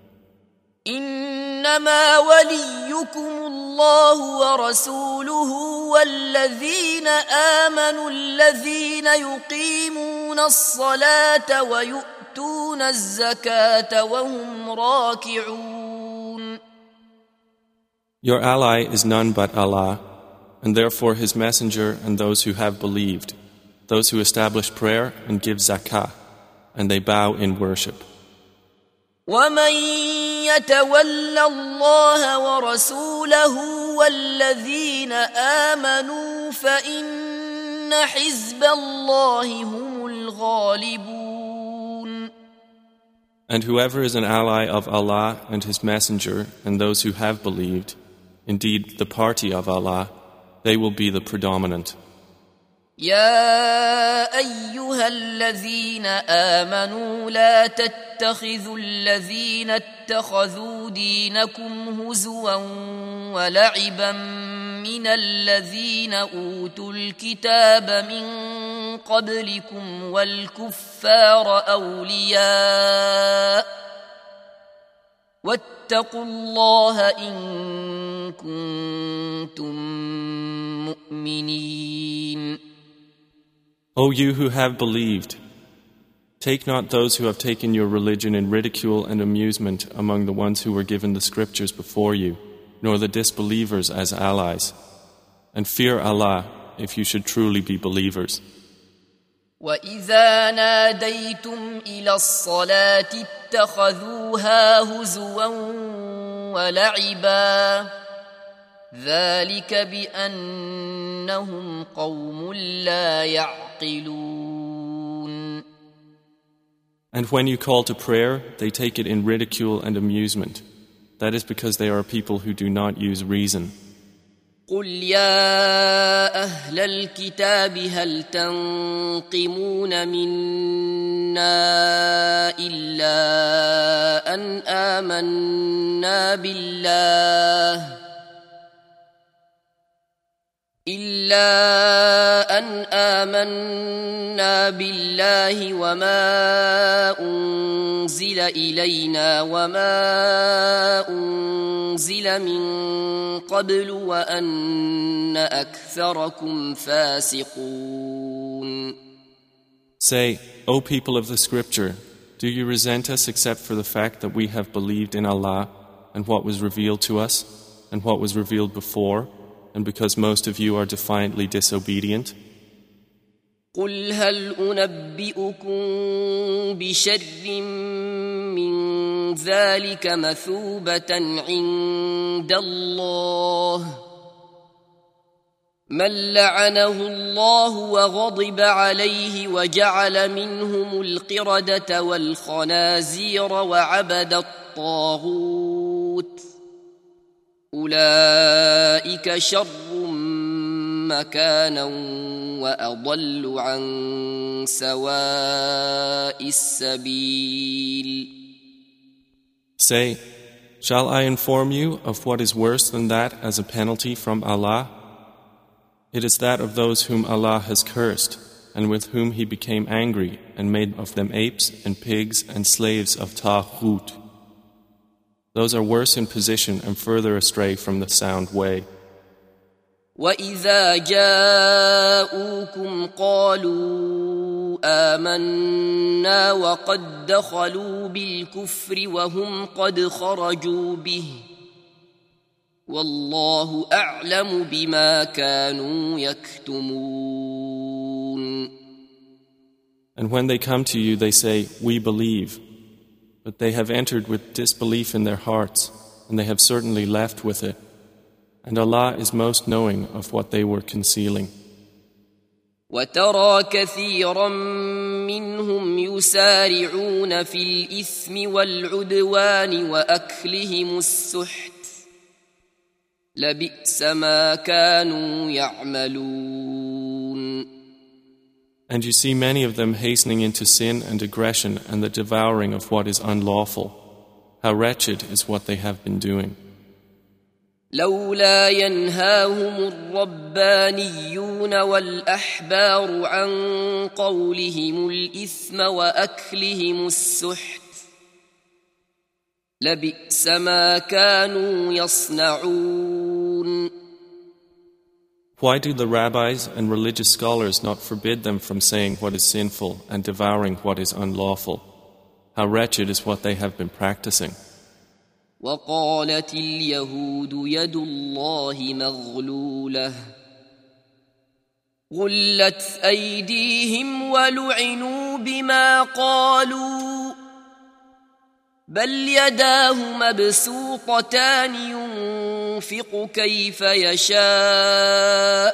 إنما وليكم الله ورسوله والذين آمنوا الذين يقيمون الصلاة ويؤتون الزكاة وهم راكعون. Your ally is none but Allah, and therefore His messenger and those who have believed, those who establish prayer and give zakah, and they bow in worship. ومن يتول الله ورسوله والذين آمنوا فإن حزب الله هم الغالبون. And whoever is an ally of Allah and His Messenger and those who have believed, indeed the party of Allah, they will be the predominant. يا أيها الذين آمنوا لا تتخذوا الذين اتخذوا دينكم هزوا ولعبا من الذين أوتوا الكتاب من قبلكم والكفار أولياء واتقوا الله إن كنتم مؤمنين. O you who have believed, take not those who have taken your religion in ridicule and amusement among the ones who were given the scriptures before you, nor the disbelievers as allies, and fear Allah if you should truly be believers. وَإِذَا نَادَيْتُمْ إِلَى الصَّلَاةِ اتَّخَذُوهَا هُزُوًا وَلَعِبًا ذلك بأنهم قوم لا يعقلون. And when you call to prayer, they take it in ridicule and amusement. That is because they are people who do not use reason. قل يا أهل الكتاب هل تنقمون منا إلا أن آمنا بالله إلا أن آمنا بالله وما أنزل إلينا وما أنزل من قبل وأن أكثركم فاسقون. Say, O people of the scripture, do you resent us except for the fact that we have believed in Allah and what was revealed to us and what was revealed before, and because most of you are defiantly disobedient? قل هل أنبئكم بشر من ذلك مثوبة عند الله من لعنه الله وغضب عليه وجعل منهم القردة والخنازير وعبد الطاغوت أولئك شر مكانا وأضل عن سواء السبيل. Say, shall I inform you of what is worse than that as a penalty from Allah? It is that of those whom Allah has cursed and with whom He became angry and made of them apes and pigs and slaves of Taghut. Those are worse in position and further astray from the sound way. وَإِذَا جَاءُوكُمْ قَالُوا آمَنَّا وَقَدْ دَخَلُوا بِالْكُفْرِ وَهُمْ قَدْ خَرَجُوا بِهِ وَاللَّهُ أَعْلَمُ بِمَا كَانُوا يَكْتُمُونَ. And when they come to you, they say, we believe. But they have entered with disbelief in their hearts, and they have certainly left with it. And Allah is most knowing of what they were concealing. وَتَرَى كَثِيرًا مِّنْهُمْ يُسَارِعُونَ فِي الْإِثْمِ وَالْعُدْوَانِ وَأَكْلِهِمُ السُّحْتَ لَبِئْسَ مَا كَانُوا يَعْمَلُونَ. And you see many of them hastening into sin and aggression and the devouring of what is unlawful. How wretched is what they have been doing. لولا ينهاهم الربانيون والأحبار عن قولهم الإثم وأكلهم السحت لبئس ما كانوا يصنعون. Why do the rabbis and religious scholars not forbid them from saying what is sinful and devouring what is unlawful? How wretched is what they have been practicing. وقالت اليهود يد الله مغلولة غلت أيديهم ولعنوا يؤمنوا بما قالوا بل يداه مبسوطتان ينفق كيف يشاء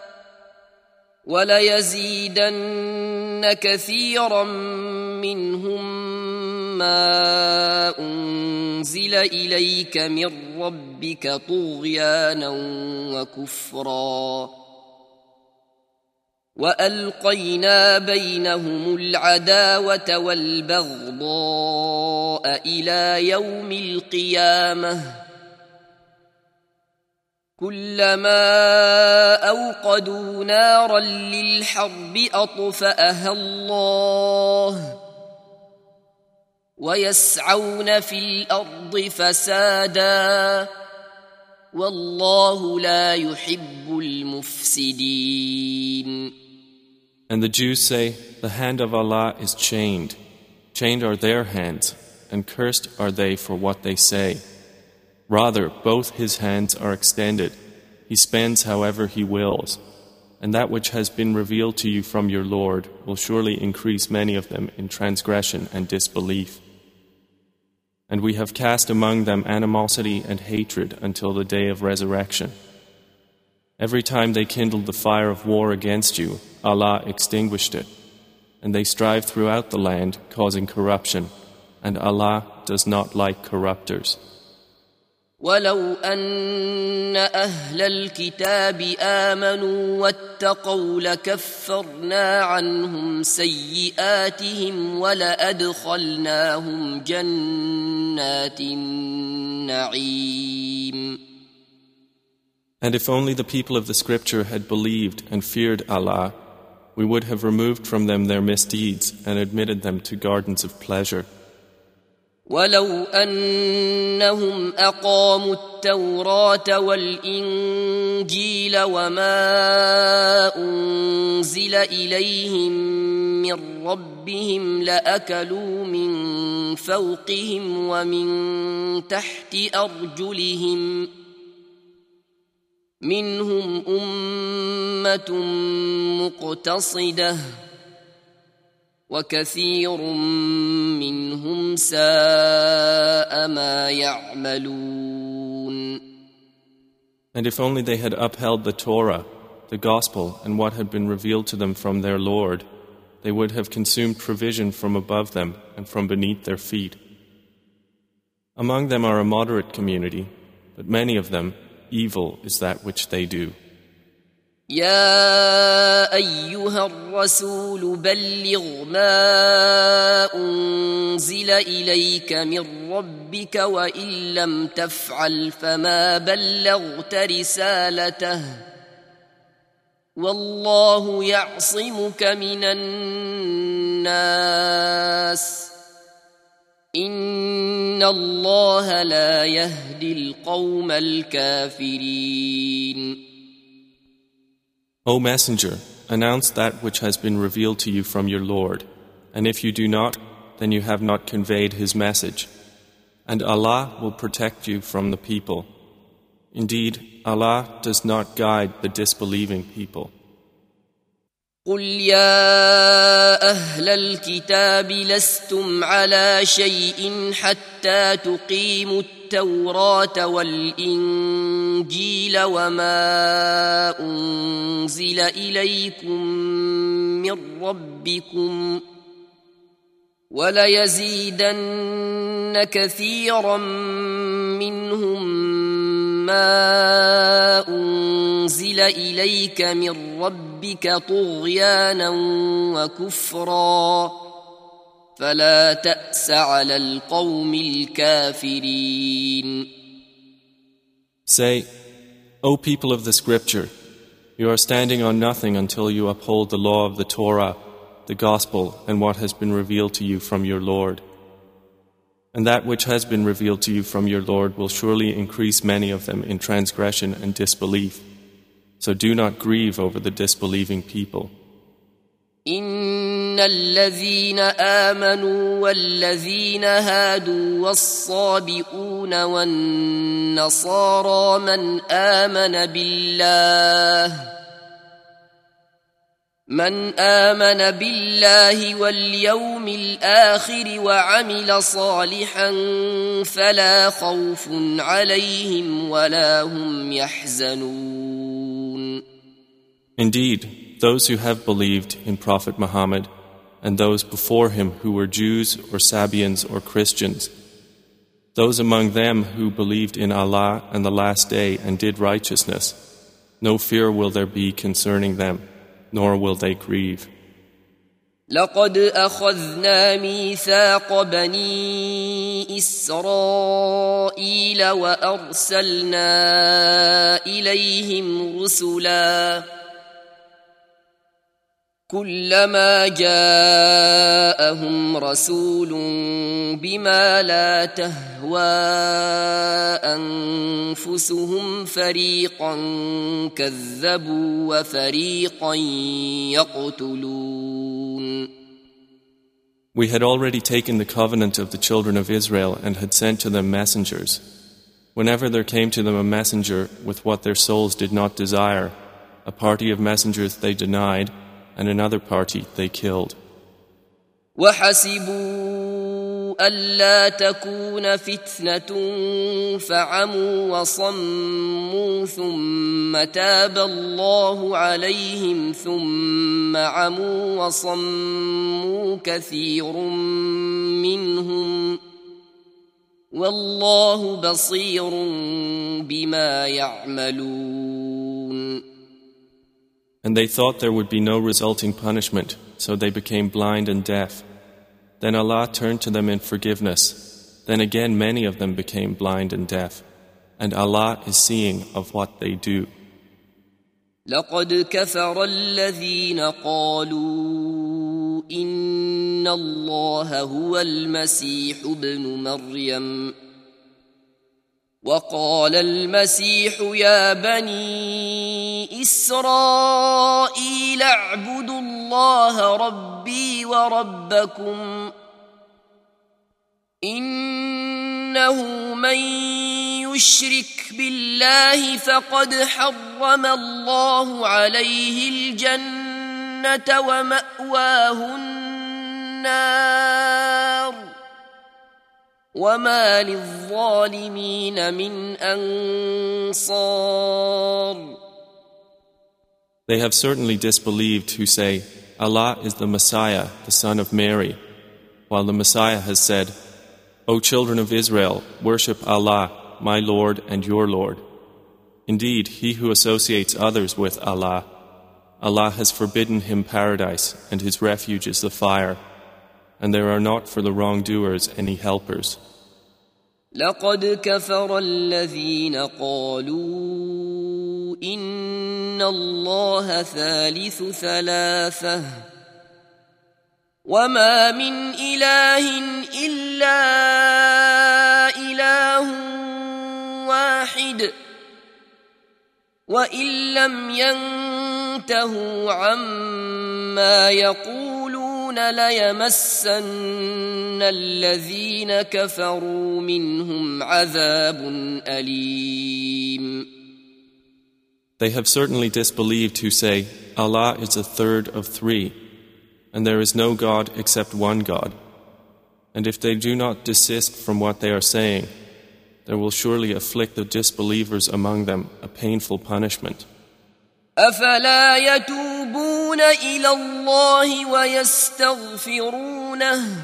وليزيدن كثيرا منهم ما أنزل إليك من ربك طغيانا وكفرا وألقينا بينهم العداوة والبغضاء إلى يوم القيامة كلما أوقدوا نارا للحرب أطفأها الله ويسعون في الأرض فسادا والله لا يحب المفسدين. And the Jews say, the hand of Allah is chained. Chained are their hands, and cursed are they for what they say. Rather, both his hands are extended. He spends however he wills. And that which has been revealed to you from your Lord will surely increase many of them in transgression and disbelief. And we have cast among them animosity and hatred until the day of resurrection. Every time they kindled the fire of war against you, Allah extinguished it. And they strive throughout the land, causing corruption. And Allah does not like corruptors. ولو أن أهل الكتاب آمنوا واتقوا لكفرنا عنهم سيئاتهم ولأدخلناهم جنات النعيم. And if only the people of the scripture had believed and feared Allah, we would have removed from them their misdeeds and admitted them to gardens of pleasure. ولو أنهم أقاموا التوراة والإنجيل وما أنزل إليهم من ربهم لأكلوا من فوقهم ومن تحت أرجلهم منهم أمة مقتصدة وكثير منهم ساء ما يعملون. And if only they had upheld the Torah, the Gospel, and what had been revealed to them from their Lord, they would have consumed provision from above them and from beneath their feet. Among them are a moderate community, but many of them, evil is that which they do. يا أيها الرسول بلغ ما أنزل إليك من ربك وإن لم تفعل فما بلغت رسالته والله يعصمك من الناس إن الله لا يهدي القوم الكافرين. O Messenger, announce that which has been revealed to you from your Lord, and if you do not, then you have not conveyed His message. And Allah will protect you from the people. Indeed, Allah does not guide the disbelieving people. قل يا أهل الكتاب لستم على شيء حتى تقيموا التوراة والإنجيل وما أنزل إليكم من ربكم وليزيدن كثيرا منهم ما أنزل إليك من ربك طغيانا وكفرا فلا تأس على القوم الكافرين. Say, O people of the scripture, you are standing on nothing until you uphold the law of the Torah, the Gospel, and what has been revealed to you from your Lord. And that which has been revealed to you from your Lord will surely increase many of them in transgression and disbelief. So do not grieve over the disbelieving people. إن الذين آمنوا والذين هادوا والصابئون والنصارى من آمن بالله من آمن بالله واليوم الآخر وعمل صالحا فلا خوف عليهم ولا هم يحزنون. Indeed, those who have believed in Prophet Muhammad and those before him who were Jews or Sabians or Christians, those among them who believed in Allah and the Last Day and did righteousness, no fear will there be concerning them, nor will they grieve. لقد أخذنا ميثاق بني إسرائيل وأرسلنا إليهم رسلا كلما جاءهم رسول بما لا تهوى أنفسهم فريقا كذبوا وفريقا يقتلون. We had already taken the covenant of the children of Israel and had sent to them messengers. Whenever there came to them a messenger with what their souls did not desire, a party of messengers they denied, and another party they killed. وحسبوا ألا تكون فتنة فعموا وصموا ثم تاب الله عليهم ثم عموا وصموا كثير منهم والله بصير بما يعملون. And they thought there would be no resulting punishment, so they became blind and deaf. Then Allah turned to them in forgiveness. Then again many of them became blind and deaf. And Allah is seeing of what they do. لقد كفر الذين قالوا إن الله هو المسيح ابن مريم وقال المسيح يا بني إسرائيل اعبدوا الله ربي وربكم إنه من يشرك بالله فقد حرم الله عليه الجنة ومأواه النار وما للظالمين من أنصار. They have certainly disbelieved who say, Allah is the Messiah, the son of Mary, while the Messiah has said, O children of Israel, worship Allah, my Lord and your Lord. Indeed, he who associates others with Allah, Allah has forbidden him paradise, and his refuge is the fire. And there are not for the wrongdoers any helpers. لقد كفر الذين قالوا إن الله ثالث ثلاثة وما من إله إلا إله واحد وإن لم ينتهوا عما يقولون ليمسن الذين كفروا منهم عذاب أليم. They have certainly disbelieved who say, Allah is a third of three, and there is no God except one God. And if they do not desist from what they are saying, there will surely afflict the disbelievers among them a painful punishment. أفلا يتوبون إلى الله ويستغفرونه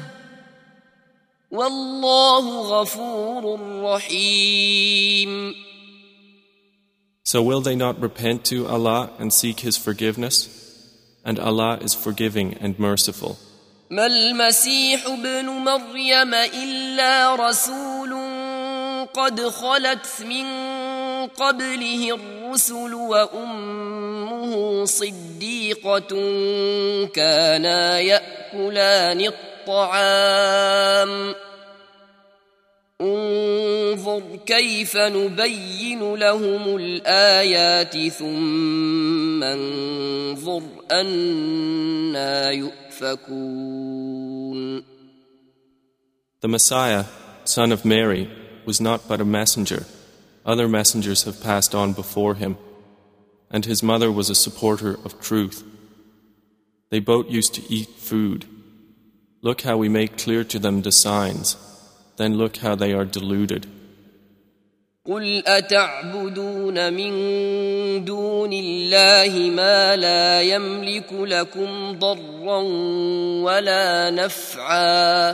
والله غفور رحيم. So will they not repent to Allah and seek His forgiveness? And Allah is forgiving and merciful. ما المسيح ابن مريم إلا رسول قد خلت من قبله الرسل وأمه صديقة كانا يأكلان الطعام انظر كيف نبين لهم الآيات ثم انظر أنا يؤفكون. The Messiah, son of Mary, was not but a messenger. Other messengers have passed on before him, and his mother was a supporter of truth. They both used to eat food. Look how we make clear to them the signs. Then look how they are deluded. قل أتعبدون من دون الله ما لا يملك لكم ضرا ولا نفعا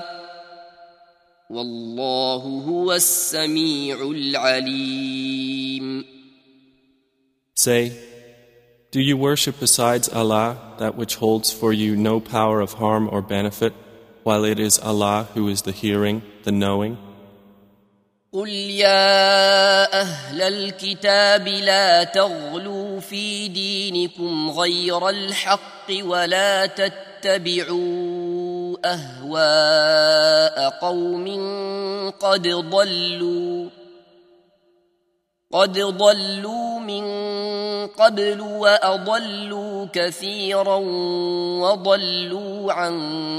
والله هو السميع العليم. Say, do you worship besides Allah that which holds for you no power of harm or benefit, while it is Allah who is the hearing, the knowing? قل يا أهل الكتاب لا تغلوا في دينكم غير الحق ولا تتبعوا أهواء قوم قد ضلوا قد ضلوا من قبل وأضلوا كثيرا وضلوا عن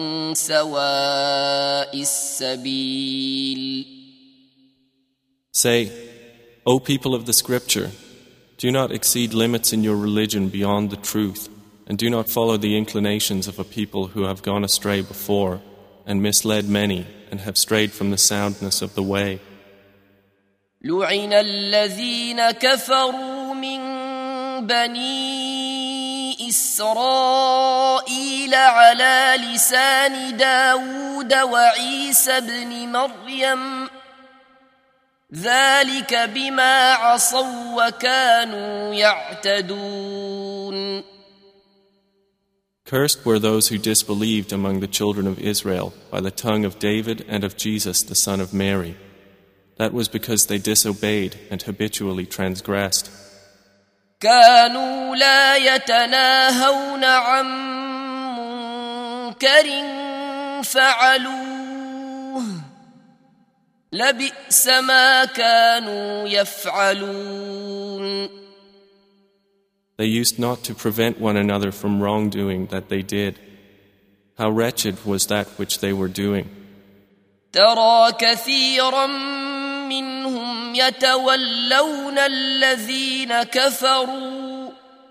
سواء السبيل. Say, O people of the Scripture, do not exceed limits in your religion beyond the truth, and do not follow the inclinations of a people who have gone astray before, and misled many, and have strayed from the soundness of the way. لعن الذين كفروا من بني إسرائيل على لسان داود وعيسى بن مريم ذلك بما عصوا وكانوا يعتدون. Cursed were those who disbelieved among the children of Israel by the tongue of David and of Jesus the son of Mary. That was because they disobeyed and habitually transgressed. كانوا لا يتناهون عن منكر فعلوه لبئس ما كانوا يفعلون. They used not to prevent one another from wrongdoing that they did. How wretched was that which they were doing. ترى كثيرا منهم يتولون الذين كفروا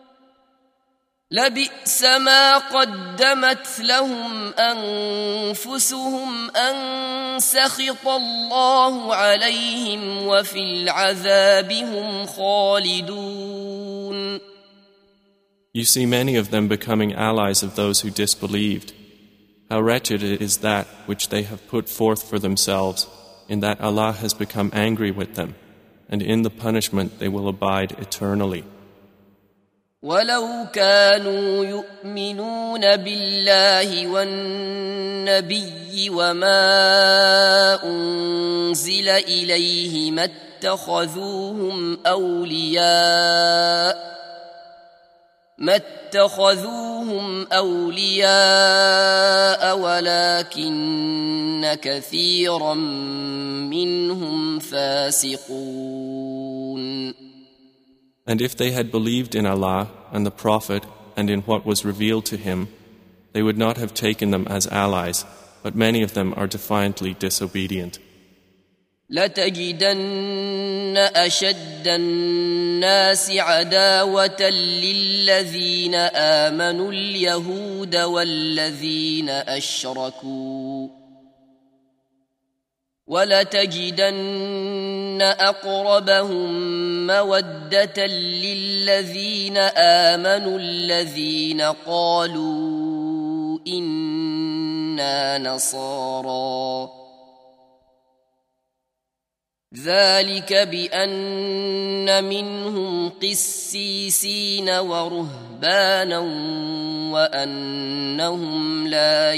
لبئس ما قدمت لهم أنفسهم أن سخط الله عليهم وفي العذاب هم خالدون. You see many of them becoming allies of those who disbelieved. How wretched is that which they have put forth for themselves, in that Allah has become angry with them, and in the punishment they will abide eternally. ولو كانوا يؤمنون بالله والنبي وما أنزل إليه ما اتخذوهم أولياء ما اتخذوهم أولياء ولكن كثيرا منهم فاسقون. And if they had believed in Allah and the Prophet and in what was revealed to him, they would not have taken them as allies, but many of them are defiantly disobedient. لتجدن أشد الناس عداوة للذين آمنوا اليهود والذين أشركوا ولتجدن أقربهم مودة للذين آمنوا الذين قالوا إنا نصارى ذلك بأن منهم قسيسين ورهبانا وأنهم لا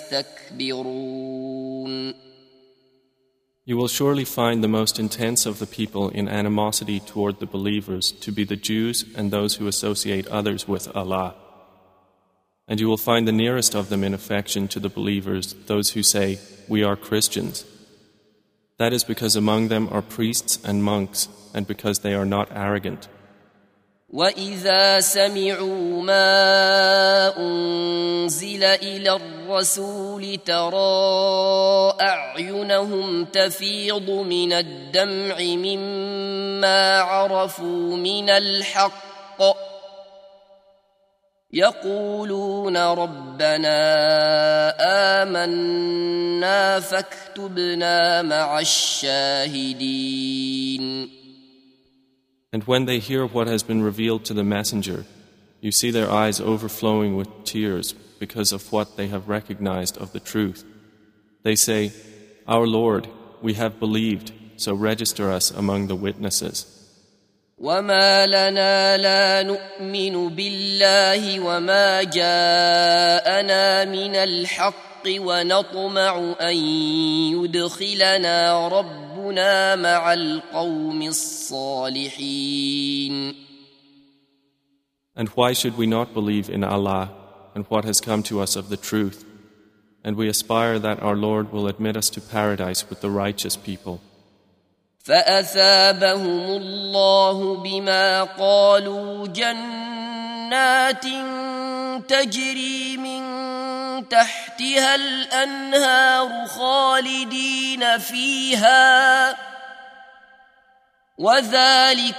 يستكبرون. You will surely find the most intense of the people in animosity toward the believers to be the Jews and those who associate others with Allah. And you will find the nearest of them in affection to the believers those who say, "We are Christians." That is because among them are priests and monks, and because they are not arrogant. وَإِذَا سَمِعُوا مَا أُنزِلَ إِلَى الرَّسُولِ تَرَى أَعْيُنَهُمْ تَفِيضُ مِنَ الدَّمْعِ مِمَّا عَرَفُوا مِنَ الْحَقِّ يقولون ربنا آمنا فاكتبنا مع الشاهدين. And when they hear what has been revealed to the messenger, you see their eyes overflowing with tears because of what they have recognized of the truth. They say, Our Lord, we have believed, so register us among the witnesses. وما لنا لا نؤمن بالله وما جاءنا من الحق ونطمع أن يدخلنا ربنا مع القوم الصالحين. And why should we not believe in Allah and what has come to us of the truth? And we aspire that our Lord will admit us to paradise with the righteous people. فأثابهم الله بما قالوا جنات تجري من تحتها الأنهار خالدين فيها وذلك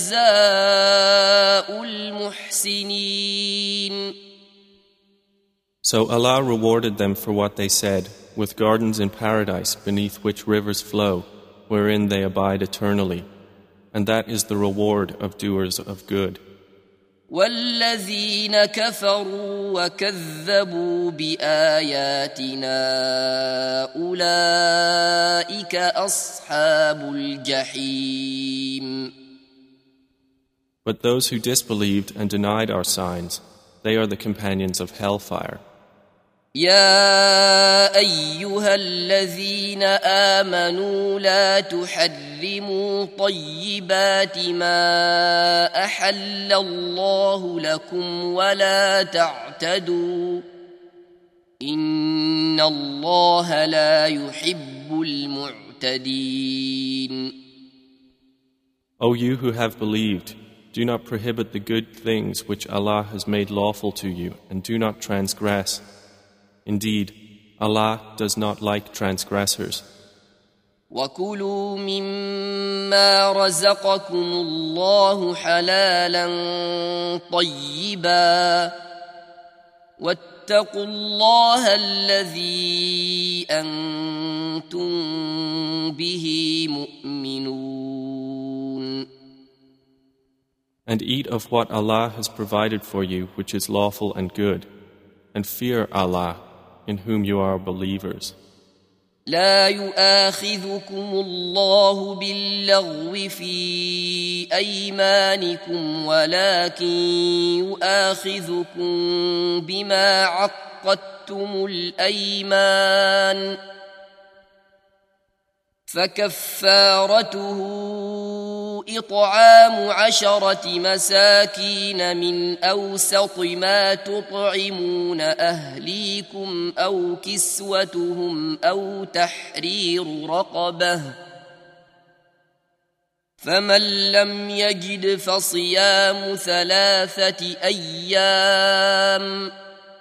جزاء المحسنين. So Allah rewarded them for what they said, with gardens in paradise beneath which rivers flow, wherein they abide eternally, and that is the reward of doers of good. والذين كفروا وكذبوا بآياتنا أولئك أصحاب الجحيم. But those who disbelieved and denied our signs, they are the companions of hellfire. يا أيها الذين آمنوا لا تحرموا طيبات ما أحل الله لكم ولا تعتدوا إن الله لا يحب المعتدين. O you who have believed, do not prohibit the good things which Allah has made lawful to you, and do not transgress. Indeed, Allah does not like transgressors. وَكُلُوا مِمَّا رَزَقَكُمُ اللَّهُ حَلَالًا طَيِّبًا وَاتَّقُوا اللَّهَ الَّذِي أَنْتُمْ بِهِ مُؤْمِنُونَ. And eat of what Allah has provided for you which is lawful and good, and fear Allah, in whom you are believers. لا يؤاخذكم الله باللغو في أيمانكم ولكن يؤاخذكم بما عقدتم الأيمان فكفارته إطعام عشرة مساكين من أوسط ما تطعمون أهليكم أو كسوتهم أو تحرير رقبة فمن لم يجد فصيام ثلاثة أيام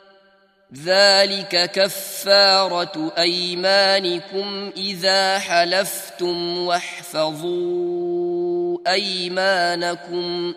ذلك كفارة أيمانكم إذا حلفتم واحفظوا أيمانكم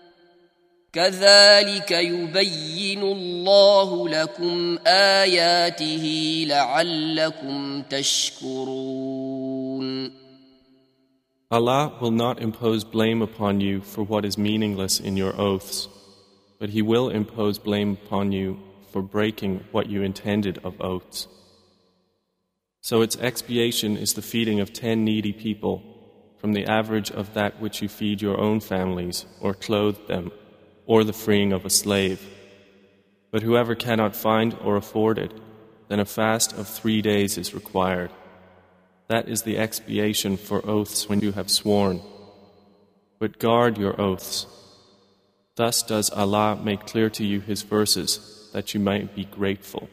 كذلك يبين الله لكم آياته لعلكم تشكرون. Allah will not impose blame upon you for what is meaningless in your oaths, but He will impose blame upon you for breaking what you intended of oaths. So its expiation is the feeding of ten needy people from the average of that which you feed your own families or clothe them, or the freeing of a slave. But whoever cannot find or afford it, then a fast of three days is required. That is the expiation for oaths when you have sworn. But guard your oaths. Thus does Allah make clear to you His verses, that you might be grateful.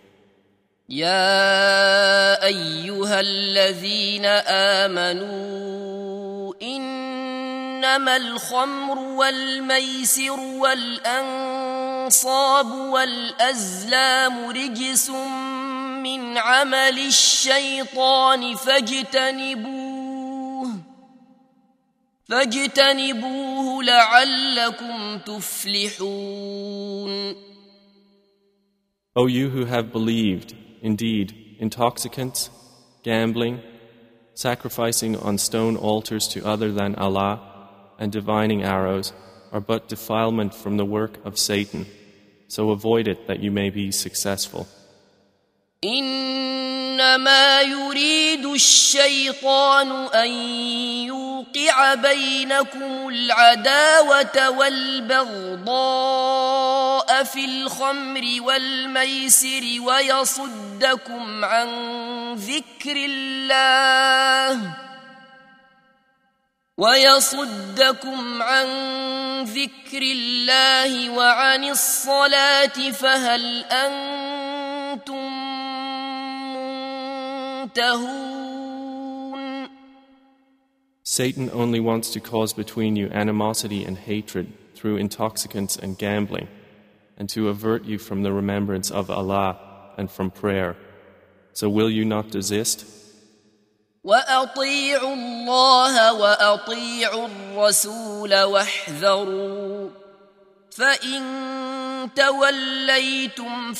يا أيها الذين آمنوا إنما الخمر والميسر والأنصاب والأزلام رجس من عمل الشيطان فاجتنبوه فاجتنبوه لعلكم تفلحون. O you who have believed, indeed, intoxicants, gambling, sacrificing on stone altars to other than Allah, and divining arrows are but defilement from the work of Satan. So avoid it that you may be successful. إنما يريد الشيطان أن يوقع بينكم العداوة والبغضاء في الخمر والميسر ويصدكم عن ذكر الله ويصدكم عن ذكر الله وعن الصلاة فهل أنتم منتهون. Satan only wants to cause between you animosity and hatred through intoxicants and gambling, and to avert you from the remembrance of Allah and from prayer. So will you not desist? وأطيعوا الله وأطيعوا الرسول واحذروا فإن توليتم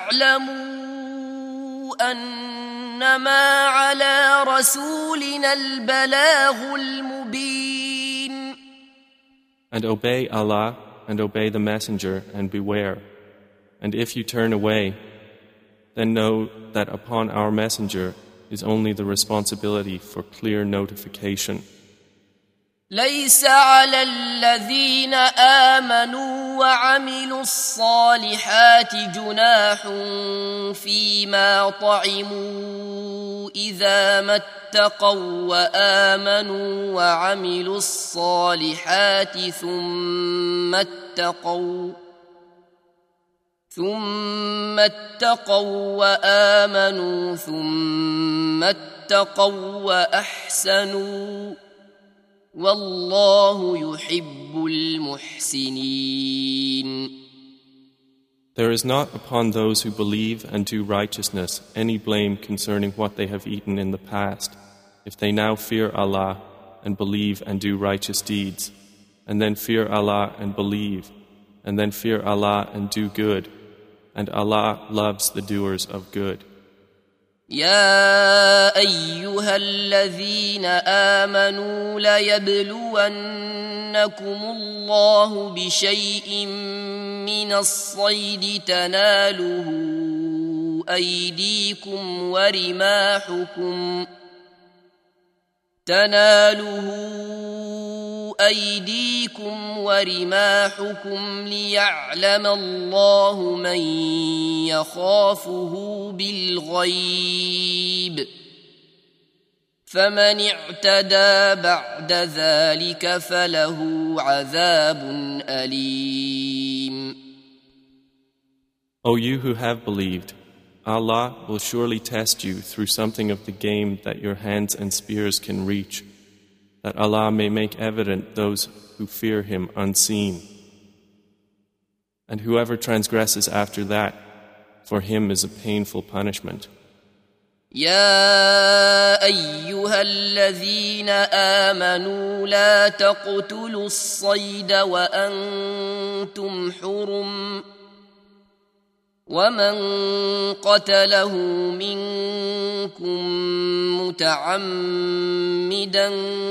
فاعلموا أنما على رسولنا البلاغ المبين. And obey Allah and obey the Messenger and beware. And if you turn away, then know that upon our Messenger is only the responsibility for clear notification. ليس على الذين آمنوا وعملوا الصالحات جناح فيما طعموا إذا ما اتقوا وآمنوا وعملوا الصالحات ثم اتقوا ثم اتقوا وآمنوا ثم اتقوا وأحسنوا والله يحب المحسنين. There is not upon those who believe and do righteousness any blame concerning what they have eaten in the past, if they now fear Allah and believe and do righteous deeds, and then fear Allah and believe, and then fear Allah and do good, and Allah loves the doers of good. يا أيها الذين آمنوا ليبلونكم الله بشيء من الصيد تناله أيديكم ورماحكم تناله أيديكم ورماحكم ليعلم الله من يخافه بالغيب فمن اعتدى بعد ذلك فله عذاب أليم. O you who have believed, Allah will surely test you through something of the game that your hands and spears can reach, that Allah may make evident those who fear Him unseen. And whoever transgresses after that, for him is a painful punishment. يا أيها الذين آمنوا لا تقتلوا الصيد وأنتم حرم ومن قتله منكم متعمدا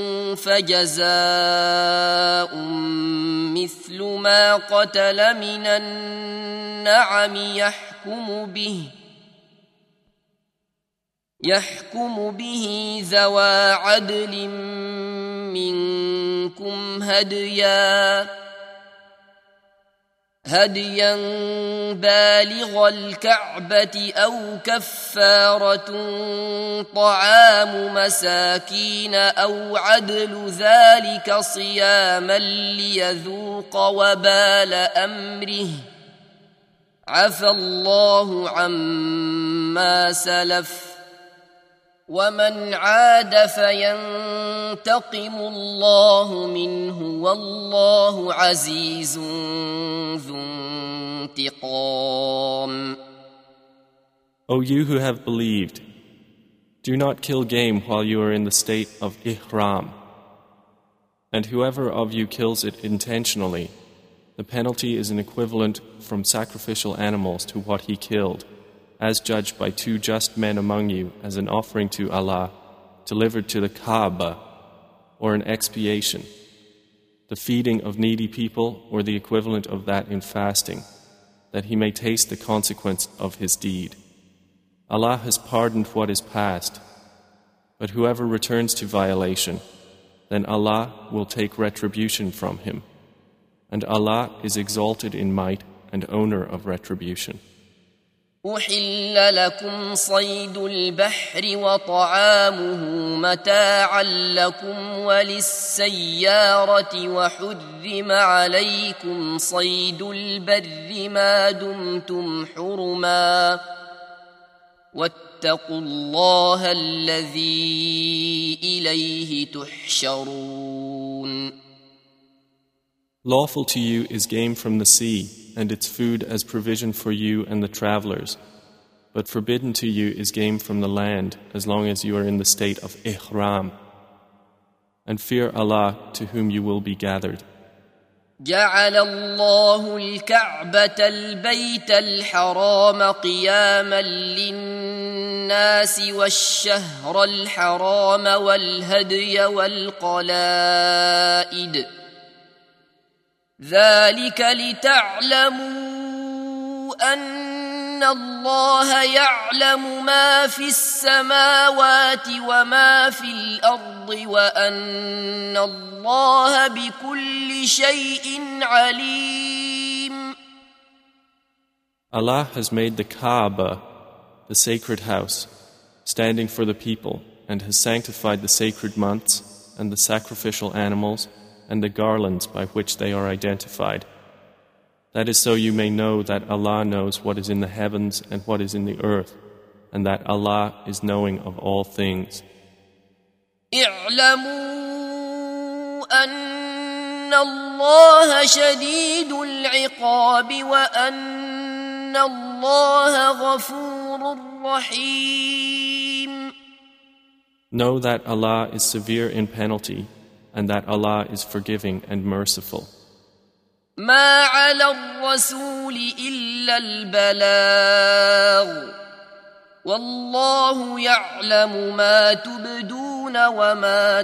فجزاء مثل ما قتل من النعم يحكم به يحكم به ذوى عدل منكم هديا هديا بالغ الكعبة أو كفارة طعام مساكين أو عدل ذلك صياما ليذوق وبال أمره عفى الله عما سلف ومن عاد فينتقم الله منه والله عزيز ذو انتقام. O you who have believed, do not kill game while you are in the state of ihram, and whoever of you kills it intentionally, the penalty is an equivalent from sacrificial animals to what he killed, as judged by two just men among you as an offering to Allah, delivered to the Kaaba, or an expiation, the feeding of needy people, or the equivalent of that in fasting, that he may taste the consequence of his deed. Allah has pardoned what is past, but whoever returns to violation, then Allah will take retribution from him, and Allah is exalted in might and owner of retribution. أحل لكم صيد البحر وطعامه متاعا لكم وللسيارة وحرم عليكم صيد البر ما دمتم حرما واتقوا الله الذي إليه تحشرون. Lawful to you is game from the sea, and its food as provision for you and the travelers. But forbidden to you is game from the land, as long as you are in the state of ihram. And fear Allah, to whom you will be gathered. جعل الله الكعبة البيت الحرام قياما للناس والشهر الحرام والهدي والقلائد ذلك لتعلموا أن الله يعلم ما في السماوات وما في الأرض وأن الله بكل شيء عليم. Allah has made the Kaaba, the sacred house, standing for the people, and has sanctified the sacred months and the sacrificial animals and the garlands by which they are identified. That is so you may know that Allah knows what is in the heavens and what is in the earth, and that Allah is knowing of all things. اعلموا أن الله شديد العقاب وأن الله غفور رحيم. Know that Allah is severe in penalty, and that Allah is forgiving and merciful. ما على الرسول إلا البلاغ والله يعلم ما تبدون وما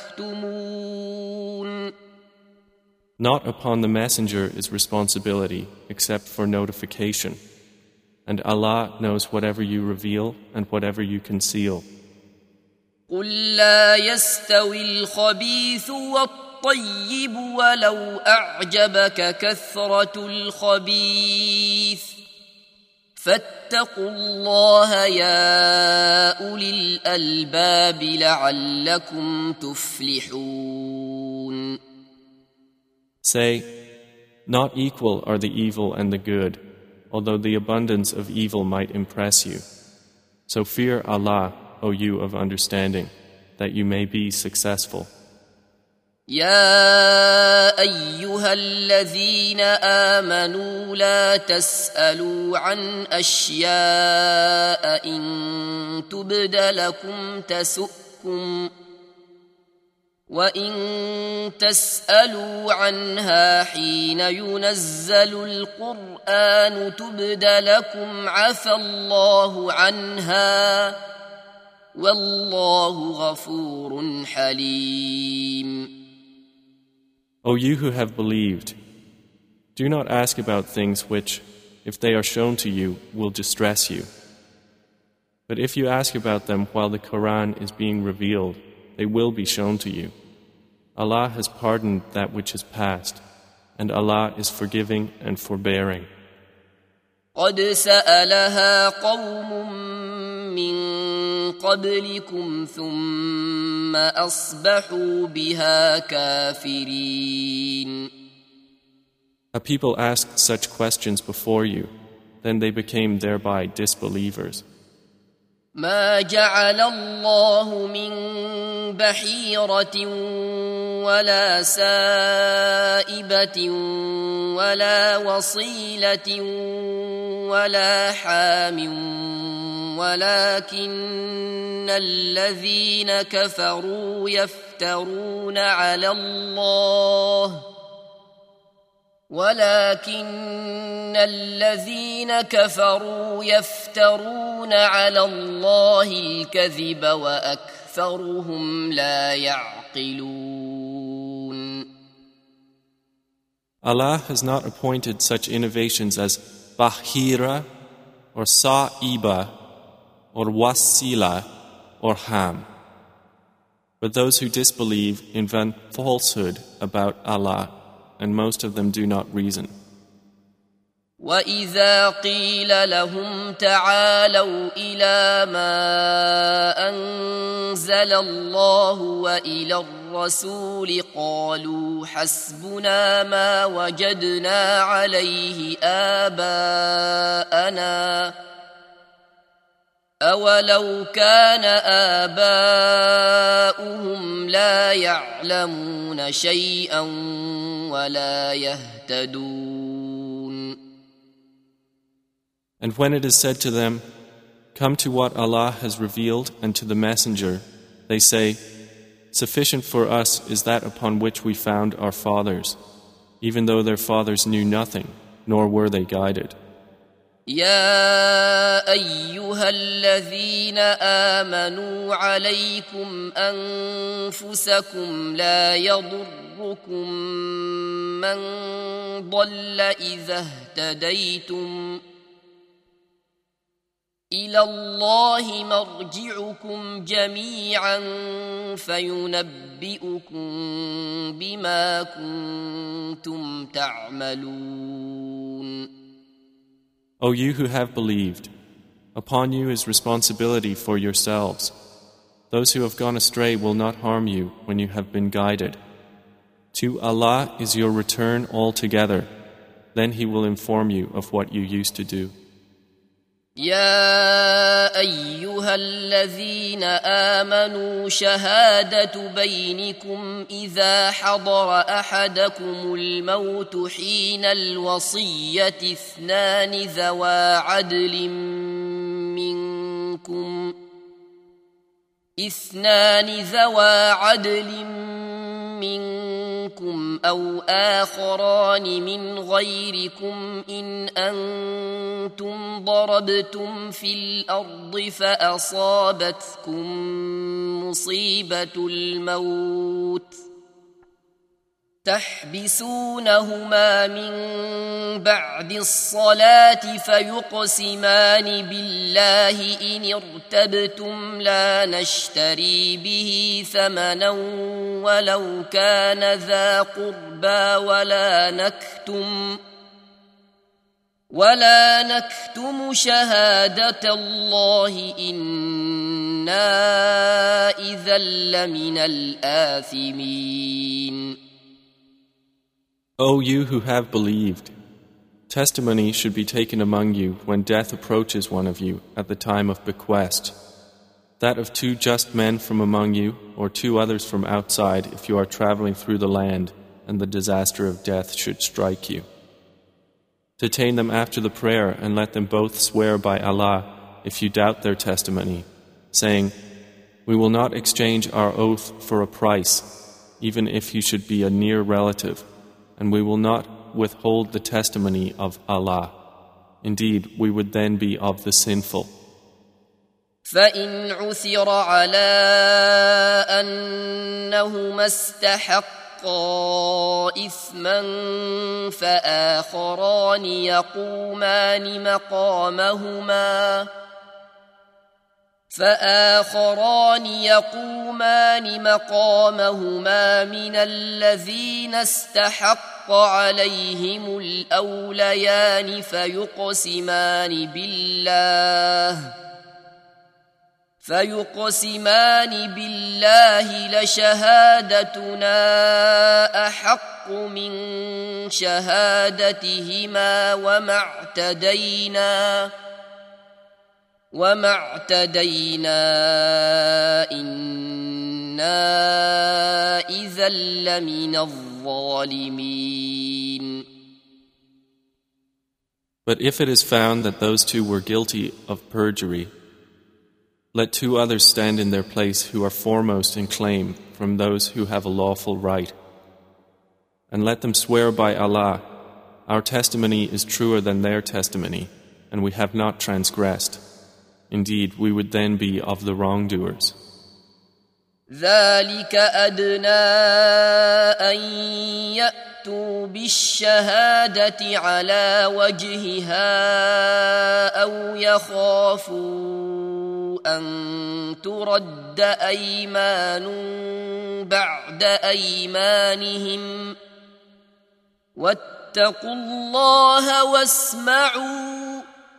تكتمون. Not upon the messenger is responsibility except for notification, and Allah knows whatever you reveal and whatever you conceal. قل لا يستوي الخبيث والطيب ولو أعجبك كثرة الخبيث فاتقوا الله يا أولي الألباب لعلكم تفلحون. Say, not equal are the evil and the good, although the abundance of evil might impress you. So fear Allah, O you of understanding, that you may be successful. يا أيها الذين آمنوا لا تسألوا عن أشياء إن تبد لكم تسؤكم وإن تسألوا عنها حين ينزل القرآن تبد لكم عفى الله عنها والله غفور حليم. O you who have believed, do not ask about things which, if they are shown to you, will distress you. But if you ask about them while the Quran is being revealed, they will be shown to you. Allah has pardoned that which is past, and Allah is forgiving and forbearing. قد سألها قوم من قبلكم ثم أصبحوا بها كافرين. A people asked such questions before you, then they became thereby disbelievers. ما جعل الله من بحيرة ولا سائبة ولا وصيلة ولا حام ولكن الذين كفروا يفترون على الله ولكن الذين كفروا يفترون على الله الكذب وأكثرهم لا يعقلون. Allah has not appointed such innovations as Bahira or Sa'iba or Wasila or Ham. But those who disbelieve invent falsehood about Allah, and most of them do not reason. وَإِذَا قِيلَ لَهُمْ تَعَالَوْا إِلَى مَا أَنزَلَ اللَّهُ وَإِلَى الرَّسُولِ قَالُوا حَسْبُنَا مَا وَجَدْنَا عَلَيْهِ آبَاءَنَا أَوَلَوْ كَانَ آبَاؤُهُمْ لَا يَعْلَمُونَ شَيْئًا وَلَا يَهْتَدُونَ. And when it is said to them, "Come to what Allah has revealed and to the Messenger," they say, "Sufficient for us is that upon which we found our fathers, even though their fathers knew nothing, nor were they guided." يا أيها الذين آمنوا عليكم أنفسكم لا يضركم من ضل إذا اهتديتم إلى الله مرجعكم جميعا فينبئكم بما كنتم تعملون. O you who have believed, upon you is responsibility for yourselves. Those who have gone astray will not harm you when you have been guided. To Allah is your return altogether, then He will inform you of what you used to do. يا أيها الذين آمنوا شهادة بينكم إذا حضر أحدكم الموت حين الوصية اثنان ذوى عدل منكم اثنان ذوى عدل منكم أو آخران من غيركم إن أنتم ضربتم في الأرض فأصابتكم مصيبة الموت تحبسونهما من بعد الصلاة فيقسمان بالله إن ارتبتم لا نشتري به ثمنا ولو كان ذا قربى ولا نكتم ولا نكتم شهادة الله إنا إذا لمن الآثمين. O you who have believed, testimony should be taken among you when death approaches one of you at the time of bequest, that of two just men from among you or two others from outside if you are traveling through the land and the disaster of death should strike you. Detain them after the prayer and let them both swear by Allah if you doubt their testimony, saying, "We will not exchange our oath for a price, even if you should be a near relative, and we will not withhold the testimony of Allah. Indeed, we would then be of the sinful." فإن عثر على أنهما استحقا إثما فآخران يقومان مقامهما فآخران يقومان مقامهما من الذين استحق عليهم الأوليان فيقسمان بالله فيقسمان بالله لشهادتنا أحق من شهادتهما وما اعتدينا وما اعتدينا إنا إذا لمن الظالمين. But if it is found that those two were guilty of perjury, let two others stand in their place who are foremost in claim from those who have a lawful right. And let them swear by Allah, Our testimony is truer than their testimony, and we have not transgressed. Indeed, we would then be of the wrongdoers. ذلك أدنى أن يأتوا بالشهادة على وجهها أو يخافوا أن ترد أيمان بعد أيمانهم واتقوا الله واسمعوا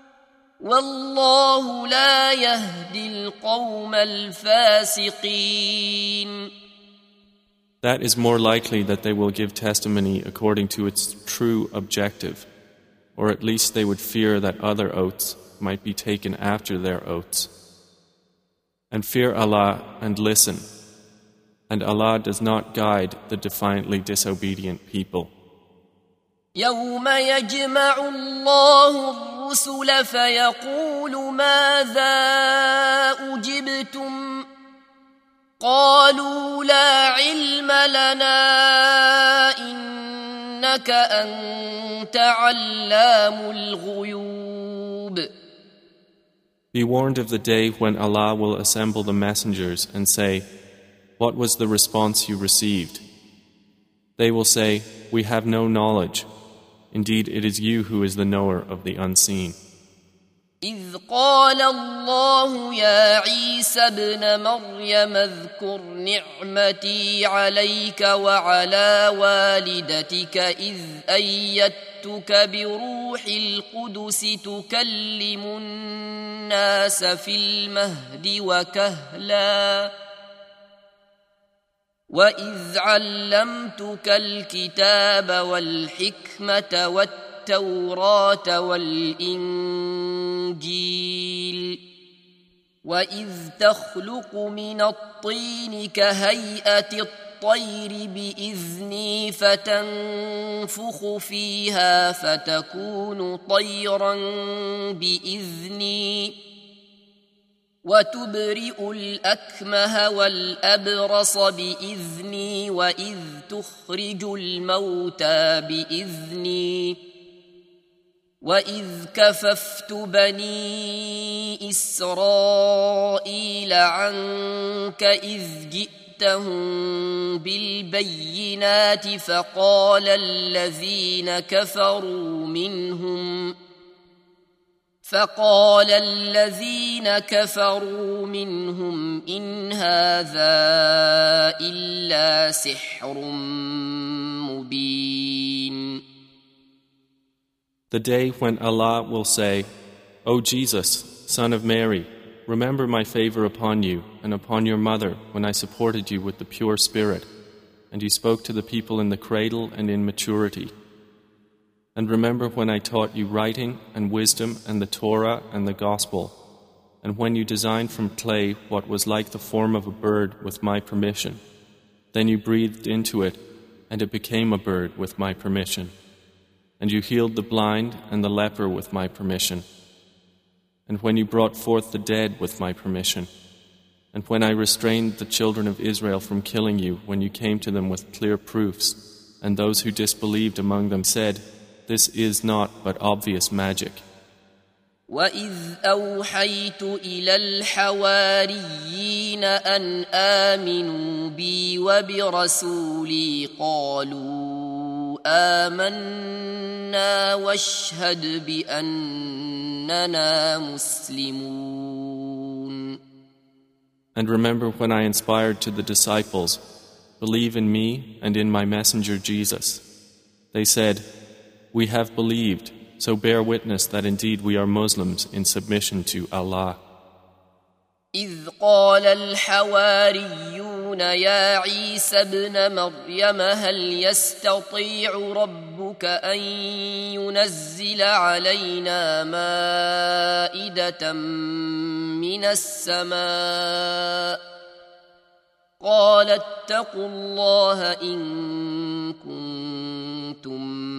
والله لا يهدي القوم الفاسقين. That is more likely that they will give testimony according to its true objective, or at least they would fear that other oaths might be taken after their oaths. And fear Allah and listen, and Allah does not guide the defiantly disobedient people. يوم يجمع الله الرسل فيقول ماذا أجبتم قالوا لا علم لنا إنك أنت علام الغيوب. Be warned of the day when Allah will assemble the messengers and say, what was the response you received? They will say, we have no knowledge. Indeed, it is you who is the knower of the unseen. إذ قال الله يا عيسى ابن مريم اذكر نعمتي عليك وعلى والدتك إذ أيدتك بروح القدس تكلم الناس في المهد وكهلا وإذ علمتك الكتاب والحكمة والتوراة والإنجيل وإذ تخلق من الطين كهيئة الطير بإذني فتنفخ فيها فتكون طيرا بإذني وتبرئ الأكمه والأبرص بإذني وإذ تخرج الموتى بإذني وإذ كففت بني إسرائيل عنك إذ جئتهم بالبينات فقال الذين كفروا منهم فقال الذين كفروا منهم إن هذا إلا سحر مبين. The day when Allah will say, O Jesus, son of Mary, remember my favor upon you and upon your mother when I supported you with the pure spirit, and you spoke to the people in the cradle and in maturity. And remember when I taught you writing and wisdom and the Torah and the Gospel, and when you designed from clay what was like the form of a bird with my permission. Then you breathed into it, and it became a bird with my permission. And you healed the blind and the leper with my permission. And when you brought forth the dead with my permission. And when I restrained the children of Israel from killing you when you came to them with clear proofs, and those who disbelieved among them said, this is not but obvious magic. وَإِذْ أَوْحَيْتُ إِلَى الْحَوَارِيِّينَ أَنْ آمِنُوا بِي وَبِرَسُولِي قَالُوا آمَنَّا وَاشْهَدْ بِأَنَّنَا مُسْلِمُونَ. And remember when I inspired to the disciples, believe in me and in my messenger Jesus. They said, we have believed, so bear witness that indeed we are Muslims in submission to Allah. إذ قال الحواريون يا عيسى ابن مريم هل يستطيع ربك أن ينزل علينا مائدة من السماء قال اتقوا الله إن كنتم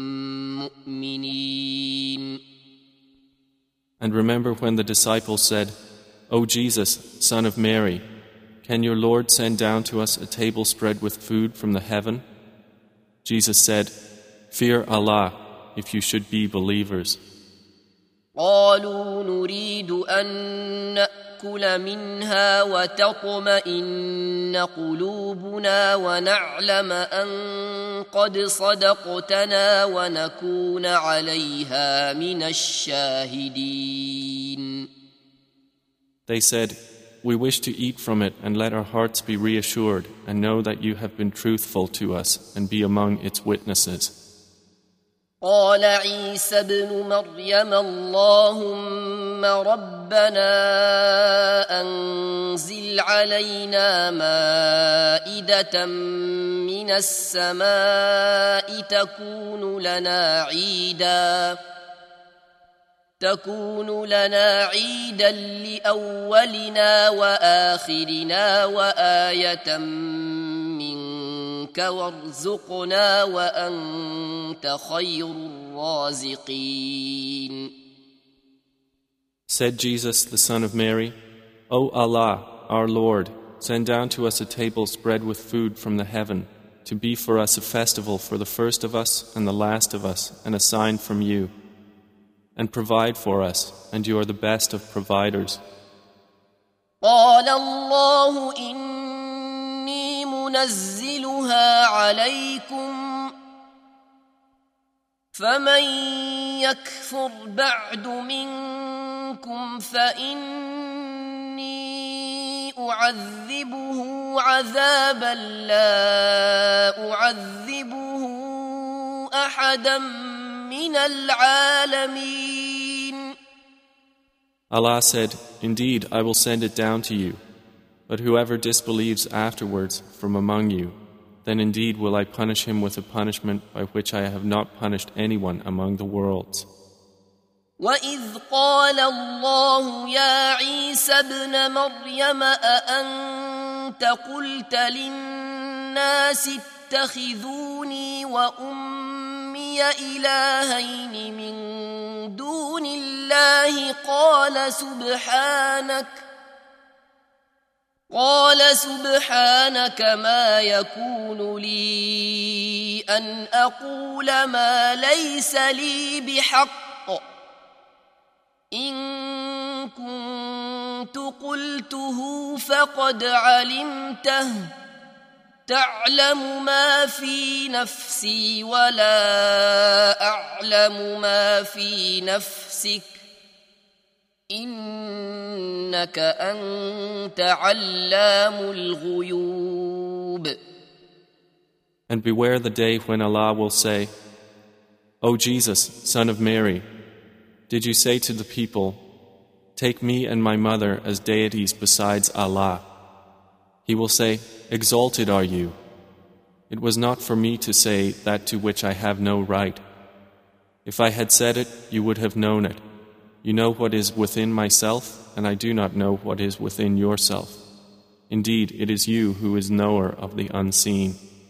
مؤمنين. And remember when the disciples said, O Jesus, son of Mary, can your Lord send down to us a table spread with food from the heaven? Jesus said, fear Allah, if you should be believers. قالوا نريد أن نأكل منها وتطمئن قلوبنا ونعلم أن قد صدقتنا ونكون عليها من الشاهدين. They said, "We wish to eat from it and let our hearts be reassured and know that you have been truthful to us and be among its witnesses." قال عيسى ابن مريم اللهم ربنا أنزل علينا مائدة من السماء تكون لنا عيدا تكون لنا عيدا لأولنا وآخرنا وآية منك وارزقنا وأنت خير الرازقين. Said Jesus, the son of Mary, O Allah, our Lord, send down to us a table spread with food from the heaven, to be for us a festival for the first of us and the last of us, and a sign from you. And provide for us, and you are the best of providers. قال الله إني منزلها عليكم فمن يكفر بعد منكم فإني أعذبه عذابا لا أعذبه أحدا من العالمين. Allah said, "Indeed, I will send it down to you. But whoever disbelieves afterwards from among you, then indeed will I punish him with a punishment by which I have not punished anyone among the worlds." وَإِذْ قَالَ اللَّهُ يَا عِيسَى ابْنَ مَرْيَمَ أَأَنْتَ قُلْتَ لِلنَّاسِ اتَّخِذُونِي وَأُمِّيَ إِلَٰهَيْنِ مِن دُونِ اللَّهِ قَالَ سُبْحَانَكَ قال سبحانك ما يكون لي أن أقول ما ليس لي بحق إن كنت قلته فقد علمته تعلم ما في نفسي ولا أعلم ما في نفسك إنك أنت علام الغيوب. And beware the day when Allah will say, "O Jesus, son of Mary, did you say to the people, 'Take me and my mother as deities besides Allah?' He will say, 'Exalted are you. It was not for me to say that to which I have no right. If I had said it, you would have known it. You know what is within myself, and I do not know what is within yourself. Indeed, it is you who is knower of the unseen."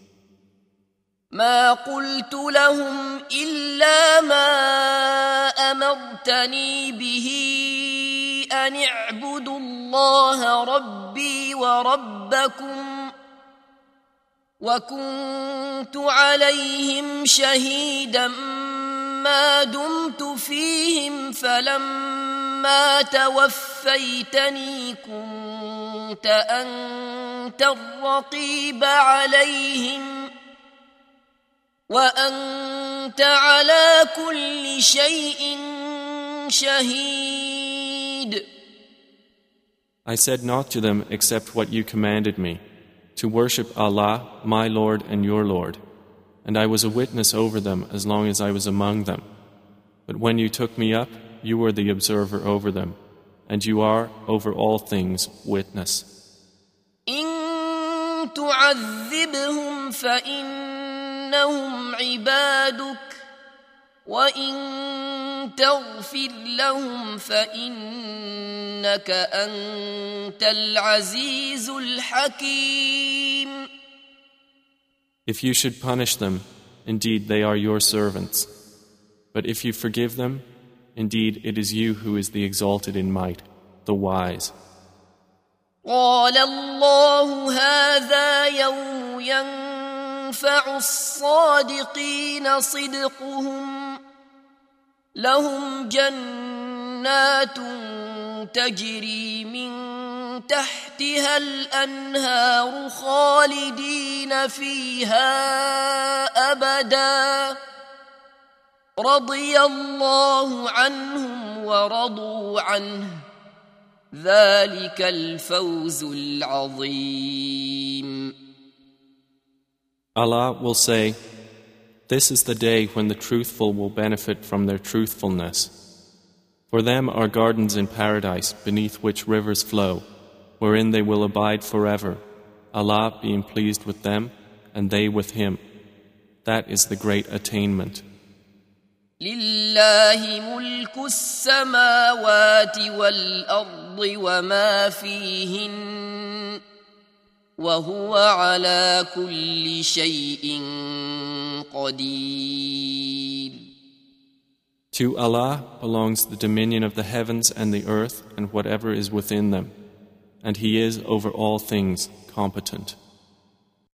ما قلت لهم إلا ما أمرتني به أن اعبدوا الله ربي وربكم وكنت عليهم شهيدا ما دمت فيهم فلما توفيتني كنت أنت الرقيب عليهم وأنت على كل شيء شهيد. I said not to them except what you commanded me, to worship Allah, my Lord and your Lord. And I was a witness over them as long as I was among them. But when you took me up, you were the observer over them, and you are, over all things, witness. إن تعذبهم فإنهم عبادك وإن تغفر لهم فإنك أنت العزيز الحكيم. If you should punish them, indeed they are your servants. But if you forgive them, indeed it is you who is the exalted in might, the wise. قال الله هذا يوم ينفع الصادقين صدقهم لهم جنات تجري من تحتها الأنهار خالدين فيها أبدا رضي الله عنهم ورضوا عنه ذلك الفوز العظيم. Allah will say, "This is the day when the truthful will benefit from their truthfulness. For them are gardens in paradise beneath which rivers flow, wherein they will abide forever, Allah being pleased with them and they with Him. That is the great attainment." لله ملك السماوات والأرض وما فيهن وهو على كل شيء قدير. To Allah belongs the dominion of the heavens and the earth and whatever is within them, and He is over all things competent.